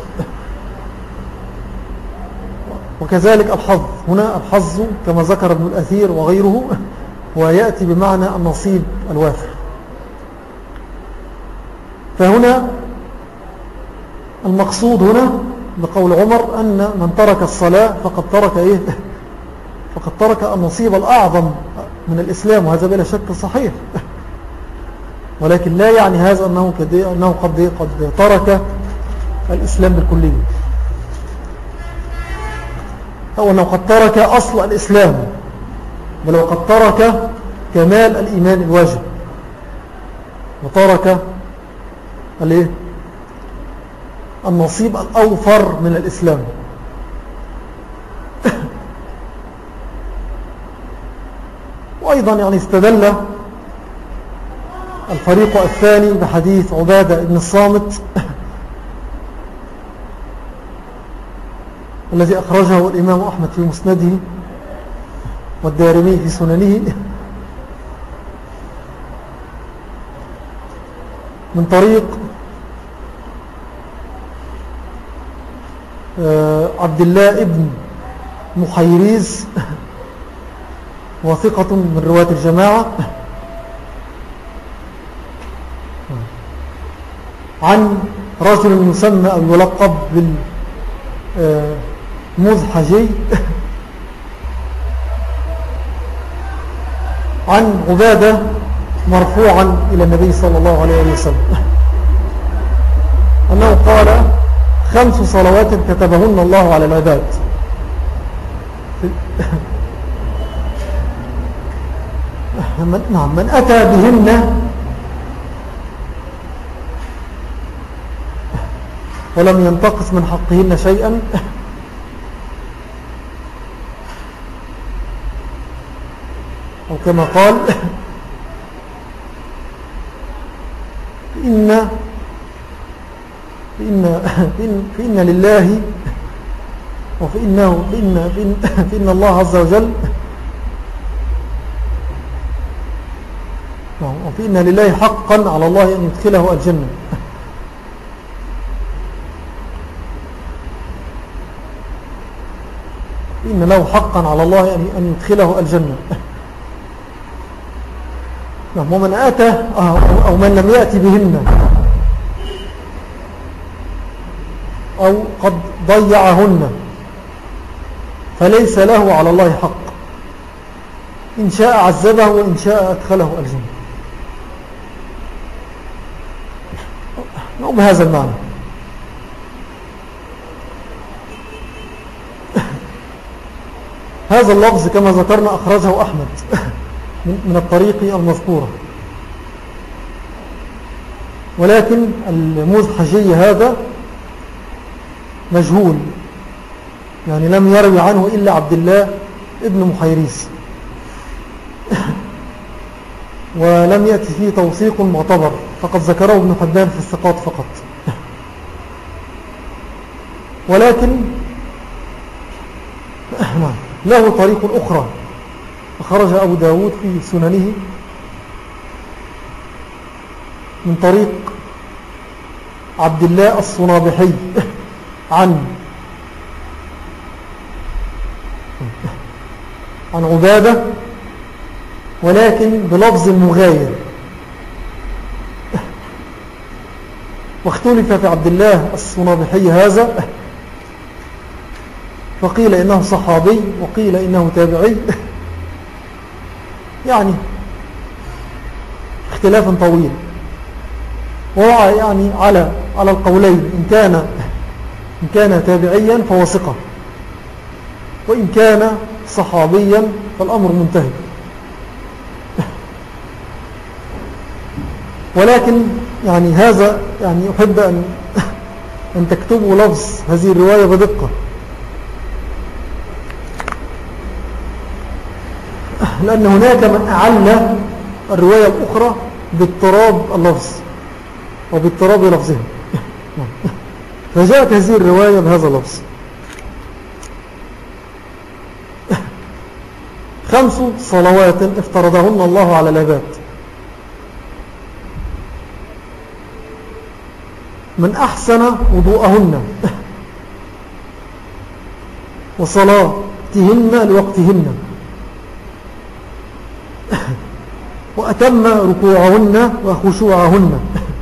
وكذلك الحظ هنا، الحظ كما ذكر ابن الأثير وغيره ويأتي بمعنى النصيب الوافر. فهنا المقصود هنا بقول عمر أن من ترك الصلاة فقد ترك إيه؟ فقد ترك النصيب الأعظم من الإسلام، وهذا بلا شك صحيح، ولكن لا يعني هذا أنه, أنه قد, قد ترك الإسلام بالكلية، أو أنه قد ترك أصل الإسلام، بل وقد ترك كمال الإيمان الواجب، وترك النصيب الأوفر من الإسلام. وأيضا يعني استدل الفريق الثاني بحديث عبادة بن الصامت الذي أخرجه الإمام أحمد في مسنده والدارمي في سننه من طريق عبد الله ابن محيريز، وثقة من رواة الجماعة، عن رجل يسمى أو يلقب بالمزحجي عن عبادة مرفوعا إلى النبي صلى الله عليه وسلم أنه قال: خمس صلوات كتبهن الله على العباد، نعم، من أتى بهن ولم ينتقص من حقهن شيئا أو كما قال إن فإن, فإن, فإن لله وفإنه فإن, فإن, فإن الله عز وجل وفإن لله حقا على الله أن يدخله الجنة. إن له حقا على الله أن يدخله الجنة. ومن أتى أو من لم يأتي بهن أو قد ضيعهن فليس له على الله حق، إن شاء عذبه وإن شاء أدخله الجنة. نعم، بهذا المعنى. هذا اللفظ كما ذكرنا أخرجه أحمد من الطريق المذكورة، ولكن المزحجي هذا مجهول، يعني لم يروي عنه إلا عبد الله ابن محيريس، ولم يأتي فيه توثيق معتبر، فقد ذكره ابن حبان في الثقات فقط. ولكن له طريق أخرى أخرج أبو داود في سننه من طريق عبد الله الصنابحي عن عن عبادة ولكن بلفظ مغاير، واختلف في عبد الله الصنابحي هذا، فقيل إنه صحابي وقيل إنه تابعي، يعني اختلاف طويل. وهو يعني على على القولين، إن كان إن كان تابعيا فهو ثقة، وإن كان صحابيا فالأمر منتهي. ولكن يعني هذا يعني أحب أن أن تكتبوا لفظ هذه الرواية بدقة، لأن هناك من أعلى الرواية الأخرى باضطراب اللفظ وباضطراب لفظها، فجاءت هذه الرواية بهذا اللفظ: خمس صلوات افترضهن الله على العباد، من أحسن وضوءهن وصلاتهن لوقتهن، وأتم ركوعهن وخشوعهن،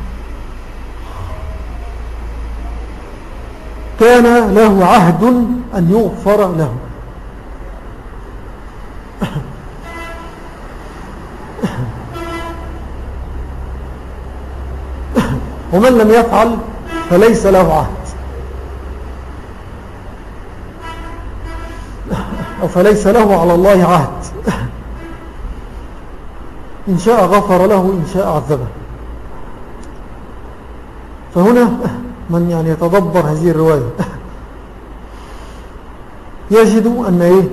كان له عهد أن يغفر له. ومن لم يفعل فليس له عهد، أو فليس له على الله عهد، إن شاء غفر له إن شاء عذبه. فهنا من يعني يتدبر هذه الرواية يجد أن إيه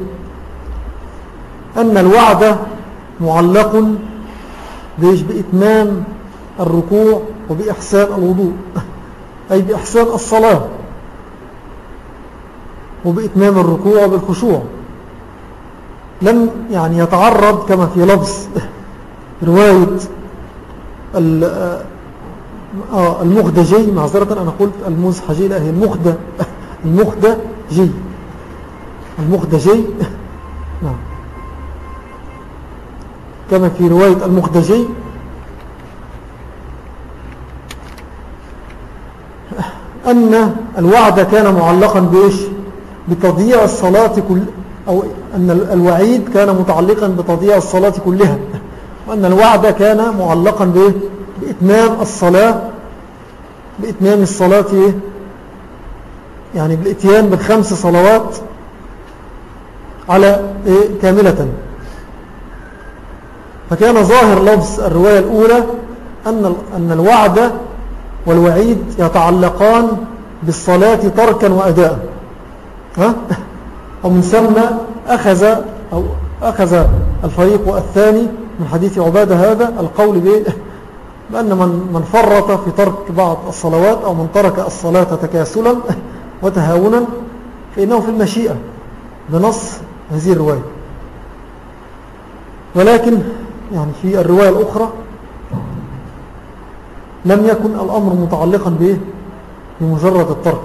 أن الوعد معلق بإتمام الركوع وبإحسان الوضوء، أي بإحسان الصلاة وبإتمام الركوع بالخشوع. لم يعني يتعرض كما في لفظ رواية المخدجي، معذرة أنا قلت المزحجي، لا هي المخدة المخدجي المخدجي نعم، كما في رواية المخدجي أن الوعد كان معلقا بإيش؟ بتضييع الصلاة كل، أو أن الوعيد كان متعلقا بتضييع الصلاة كلها، وأن الوعد كان معلقا بإيه؟ بإتمام الصلاة بإتمام الصلاة إيه؟ يعني بالإتيان بالخمس صلوات على إيه؟ كاملة. فكان ظاهر لفظ الرواية الأولى أن أن الوعد والوعيد يتعلقان بالصلاة تركا وأداء، ها؟ ومن ثم أخذ أو أخذ الفريق الثاني من حديث عبادة هذا القول بأن من من فرط في ترك بعض الصلوات أو من ترك الصلاة تكاسلا وتهاونا فإنه في المشيئة بنص هذه الرواية. ولكن يعني في الرواية الأخرى لم يكن الأمر متعلقا به بمجرد الترك،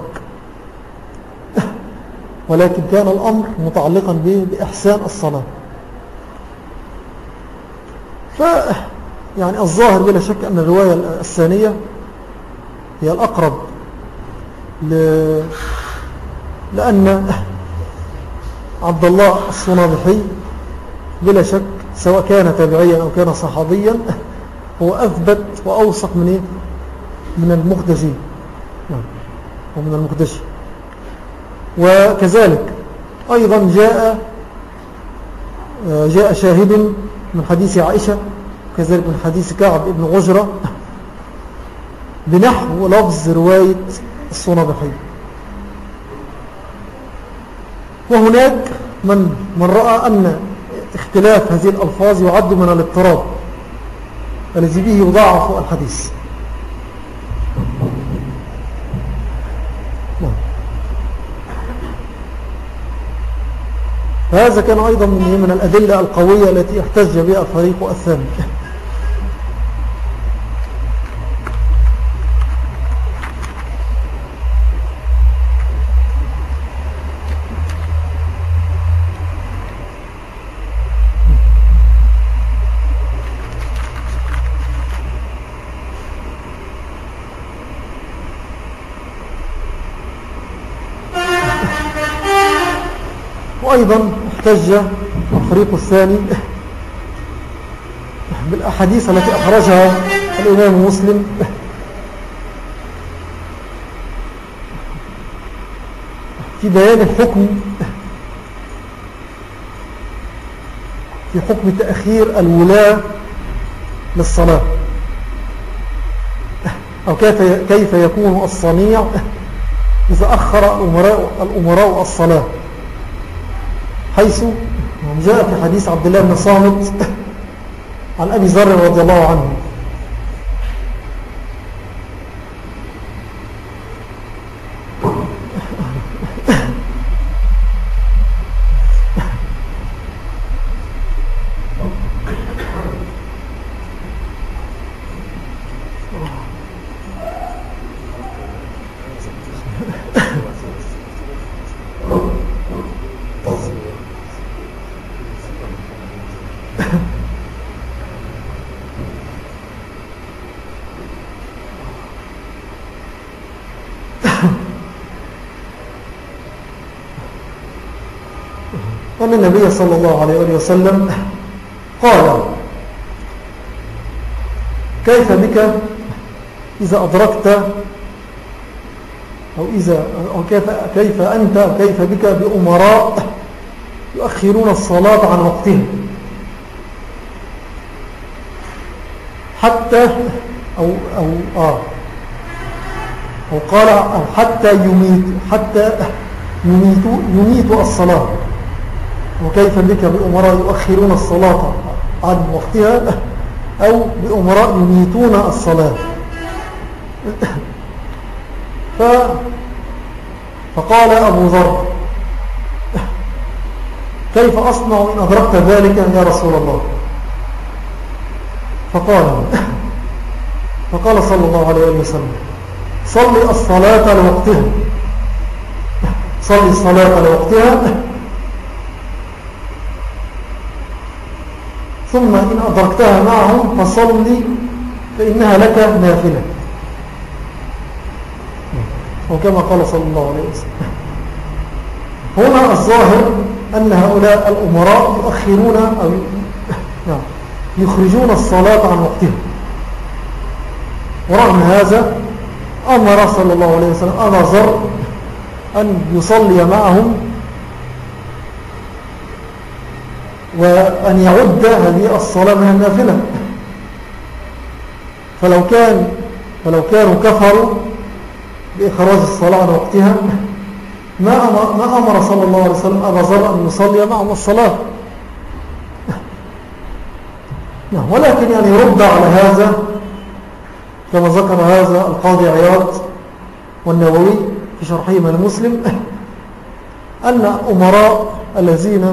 ولكن كان الأمر متعلقا به بإحسان الصلاة. ف يعني الظاهر بلا شك أن الرواية الثانية هي الأقرب، ل... لأن عبد الله الصنابحي بلا شك سواء كان تابعيا أو كان صحابيا هو أثبت وأوثق من إيه؟ من المخدجي ومن المخدجي. وكذلك أيضا جاء جاء شاهد من حديث عائشة، كذلك من حديث كعب بن عجرة بنحو لفظ رواية الصنابحي. وهناك من من رأى أن اختلاف هذه الألفاظ يعد من الاضطراب الذي به يضاعف الحديث. هذا كان أيضا من من الأدلة القوية التي احتج بها الفريق الثاني. وأيضا احتج الفريق الثاني بالأحاديث التي أخرجها الإمام مسلم في بيان الحكم في حكم تأخير الولاة للصلاة، أو كيف يكون الصنيع إذا أخر الأمراء, الأمراء الصلاة، حيث جاء في حديث عبد الله بن صامت عن أبي ذر رضي الله عنه أن النبي صلى الله عليه وسلم قال: كيف بك إذا أدركت، أو, إذا أو كيف, كيف أنت أو كيف بك بأمراء يؤخرون الصلاة عن وقتها حتى أو, أو, آه أو قال أو حتى يميت حتى يميتوا يميتوا الصلاة، وكيف بك بأمراء يؤخرون الصلاة عن وقتها أو بأمراء يميتون الصلاة. ف فقال أبو ذر: كيف أصنع إن أدركت ذلك يا رسول الله؟ فقال فقال صلى الله عليه وسلم: صلي الصلاة لوقتها، صلي الصلاة لوقتها، ثم إن أدركتها معهم فصلي فإنها لك نافلة، وكما قال صلى الله عليه وسلم. هنا الظاهر أن هؤلاء الأمراء يؤخرون أو يخرجون الصلاة عن وقتها، ورغم هذا أمر صلى الله عليه وسلم أبا ذر أن يصلي معهم وأن يعد هذه الصلاة من النافلة. فلو كان فلو كانوا كفروا بإخراج الصلاة عن وقتها ما أمر, ما أمر صلى الله عليه وسلم أبا ذر أن يصلي معهم الصلاة. ولكن يعني رد على هذا كما ذكر هذا القاضي عياض والنووي في شرحهما لمسلم أن أمراء الذين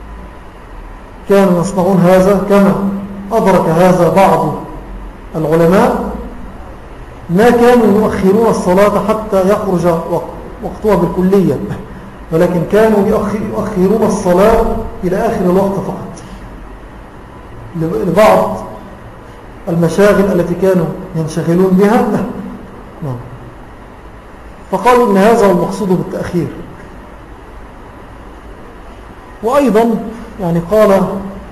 كانوا يصنعون هذا كما أدرك هذا بعض العلماء ما كانوا يؤخرون الصلاة حتى يخرج وقتها بالكلية، ولكن كانوا يؤخرون الصلاة إلى آخر الوقت فقط لبعض المشاغل التي كانوا ينشغلون بها. فقالوا إن هذا هو المقصود بالتأخير. وأيضا يعني قال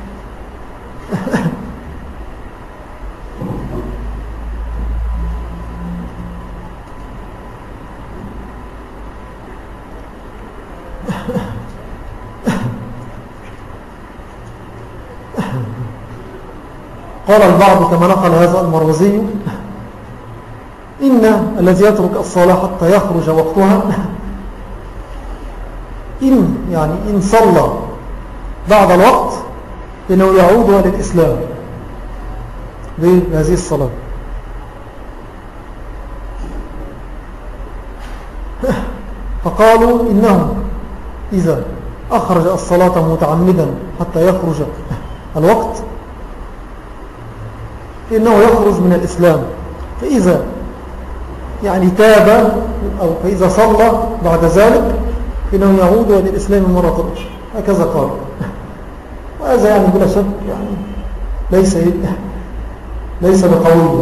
قال البعض كما نقل هذا المروزي إن الذي يترك الصلاة حتى يخرج وقتها إن يعني إن صلى بعد الوقت إنه يعود للإسلام بهذه الصلاة. فقالوا إنه إذا أخرج الصلاة متعمدا حتى يخرج الوقت إنه يخرج من الإسلام، فإذا يعني تاب أو فإذا صلى بعد ذلك إنه يعود للإسلام مرة أخرى. هكذا قال. وهذا يعني بلا شك يعني ليس ليس بقوي.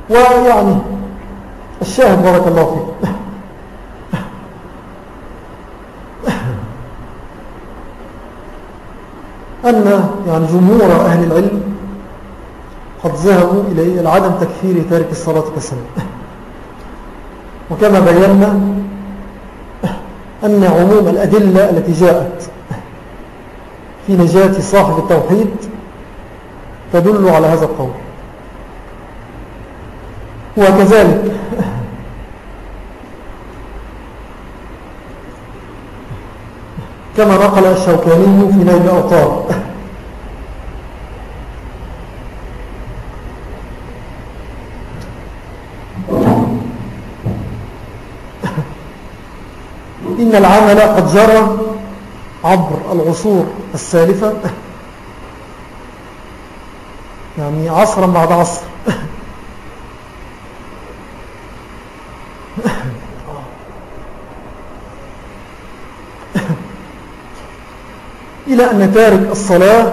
ويعني الشاهد بارك الله فيك أن يعني جمهور أهل العلم قد ذهبوا إلى عدم تكفير تارك الصلاة كسلا. وكما بينا أن عموم الأدلة التي جاءت في نجاة صاحب التوحيد تدل على هذا القول. وكذلك كما نقل الشوكاني في نيل الأوطار إن العمل قد جرى عبر العصور السالفة، يعني عصرا بعد عصر، إلى أن تارك الصلاة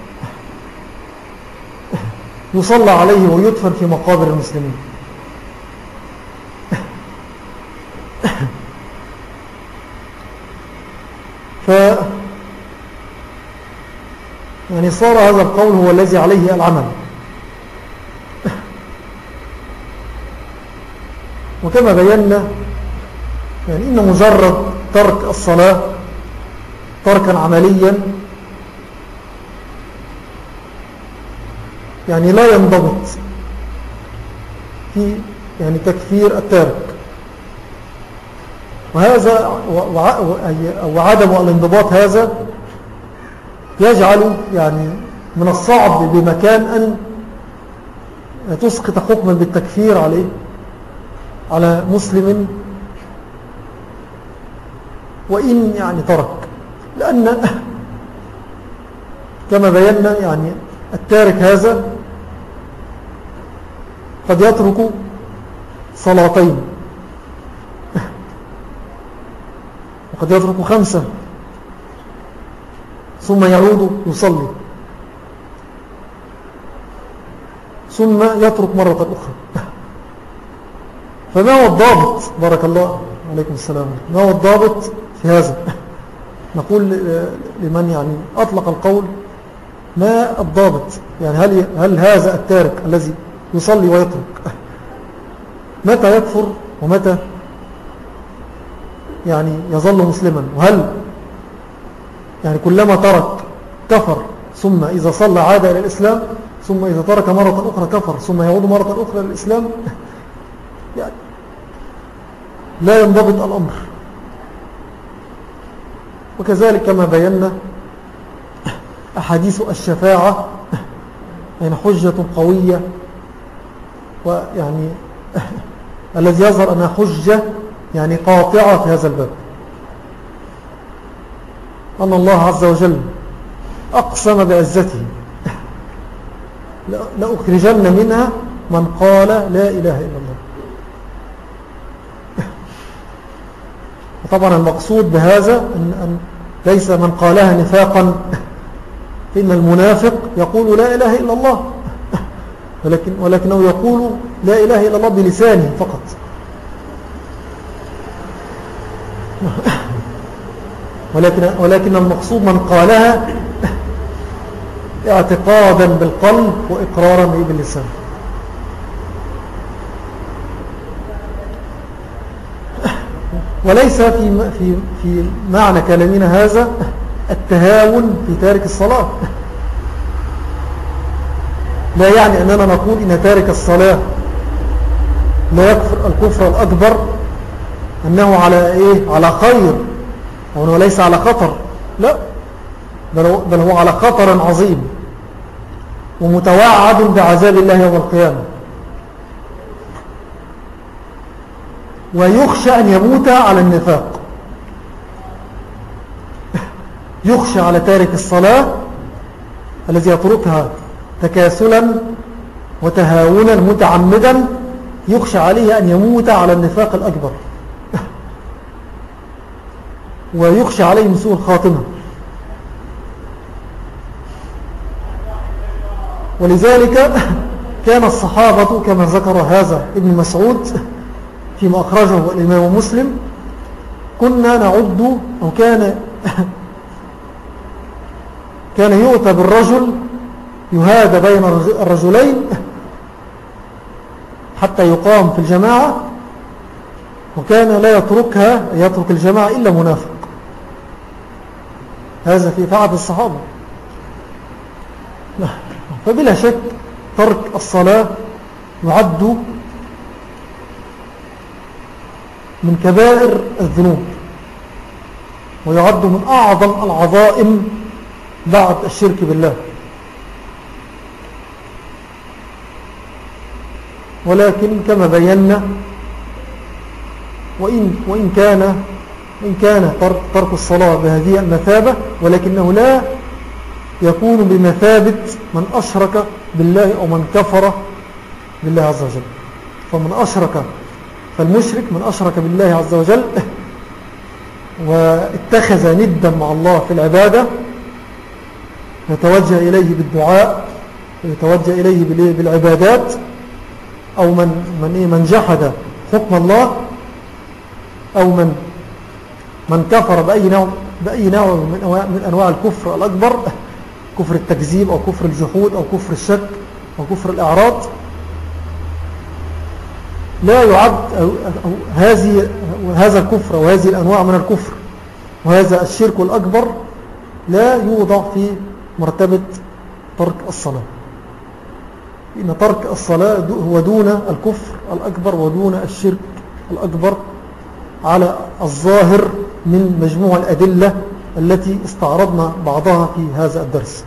يصلى عليه ويدفن في مقابر المسلمين. ف يعني صار هذا القول هو الذي عليه العمل. وكما بينا يعني إن مجرد ترك الصلاة تركا عمليا يعني لا ينضبط في يعني تكفير التارك، وهذا وعدم الانضباط هذا يجعل يعني من الصعب بمكان أن تسقط حكما بالتكفير عليه على مسلم وإن يعني ترك، لأن كما بينا يعني التارك هذا قد يترك صلاتين وقد يترك خمسة ثم يعود يصلي ثم يترك مرة أخرى. فما هو الضابط؟ بارك الله عليكم السلام. ما هو الضابط في هذا؟ نقول لمن يعني أطلق القول ما الضابط؟ يعني هل, هل هذا التارك الذي يصلي ويترك متى يكفر ومتى يعني يظل مسلما؟ وهل يعني كلما ترك كفر ثم إذا صلى عاد إلى الإسلام ثم إذا ترك مرة أخرى كفر ثم يعود مرة أخرى إلى الإسلام؟ يعني لا ينضبط الأمر. وكذلك كما بينا أحاديث الشفاعة يعني حجة قوية، ويعني الذي يظهر أنها حجة يعني قاطعة في هذا الباب، أن الله عز وجل أقسم بعزته لأخرجن منها من قال لا إله إلا الله. طبعا المقصود بهذا أن, أن ليس من قالها نفاقا، فإن المنافق يقول لا إله إلا الله ولكن ولكنه يقول لا إله إلا الله بلسانه فقط. ولكن, ولكن المقصود من قالها اعتقادا بالقلب وإقرارا باللسان. وليس في في في معنى كلامنا هذا التهاون في تارك الصلاة. لا يعني أننا نقول إن تارك الصلاة لا يكفر الكفر الأكبر أنه على إيه؟ على خير وأنه ليس على خطر، لا، بل هو على خطر عظيم ومتوعد بعذاب الله يوم القيامة، ويخشى أن يموت على النفاق. يخشى على تارك الصلاة الذي يتركها تكاسلا وتهاونا متعمدا، يخشى عليه أن يموت على النفاق الأكبر، ويخشى عليه سوء الخاتمة. ولذلك كان الصحابة كما ذكر هذا ابن مسعود فيما أخرجه الإمام مسلم، كنا نعد أو كان كان يؤتى بالرجل يهادى بين الرجلين حتى يقام في الجماعة، وكان لا يتركها يترك الجماعة إلا منافق. هذا في فعل الصحابة. فبلا شك ترك الصلاة يعد من كبائر الذنوب، ويعد من أعظم العظائم بعد الشرك بالله. ولكن كما بينا، وإن, وإن كان إن كان ترك, ترك الصلاة بهذه المثابة، ولكنه لا يكون بمثابة من أشرك بالله أو من كفر بالله عز وجل. فمن أشرك فالمشرك من أشرك بالله عز وجل واتخذ ندا مع الله في العبادة، يتوجه إليه بالدعاء، يتوجه إليه بالعبادات، أو من, من, من جحد حكم الله، أو من, من كفر بأي نوع, بأي نوع من أنواع الكفر الأكبر، كفر التكذيب أو كفر الجحود أو كفر الشك أو كفر الإعراض، لا يعد أو أو هذه هذا الكفر وهذه الأنواع من الكفر وهذا الشرك الأكبر لا يوضع في مرتبة ترك الصلاة. إن ترك الصلاة هو دون الكفر الأكبر ودون الشرك الأكبر على الظاهر من مجموع الأدلة التي استعرضنا بعضها في هذا الدرس.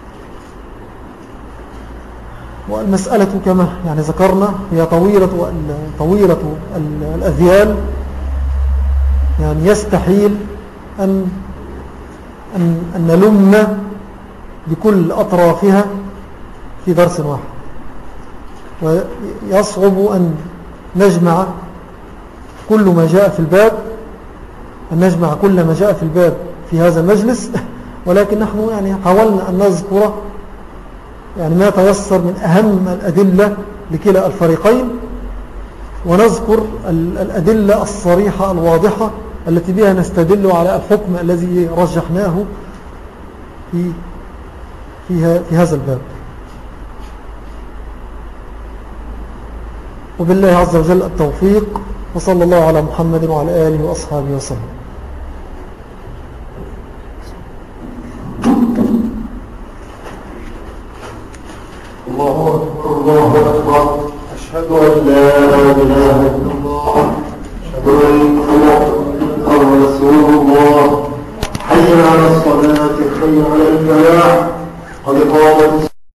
والمسألة كما يعني ذكرنا هي طويلة, طويلة الأذيال، يعني يستحيل أن, أن, أن نلم بكل أطرافها في درس واحد، ويصعب أن نجمع كل ما جاء في الباب أن نجمع كل ما جاء في الباب في هذا المجلس، ولكن نحن يعني حاولنا أن نذكر يعني ما تيسر من أهم الأدلة لكلا الفريقين، ونذكر الأدلة الصريحة الواضحة التي بها نستدل على الحكم الذي رجحناه في, في, في هذا الباب. وبالله عز وجل التوفيق، وصلى الله على محمد وعلى آله وأصحابه وسلم. الله أكبر الله أكبر، أشهد أن لا إله إلا الله، أشهد أن محمدا رسول الله، حي على الصلاة، حي على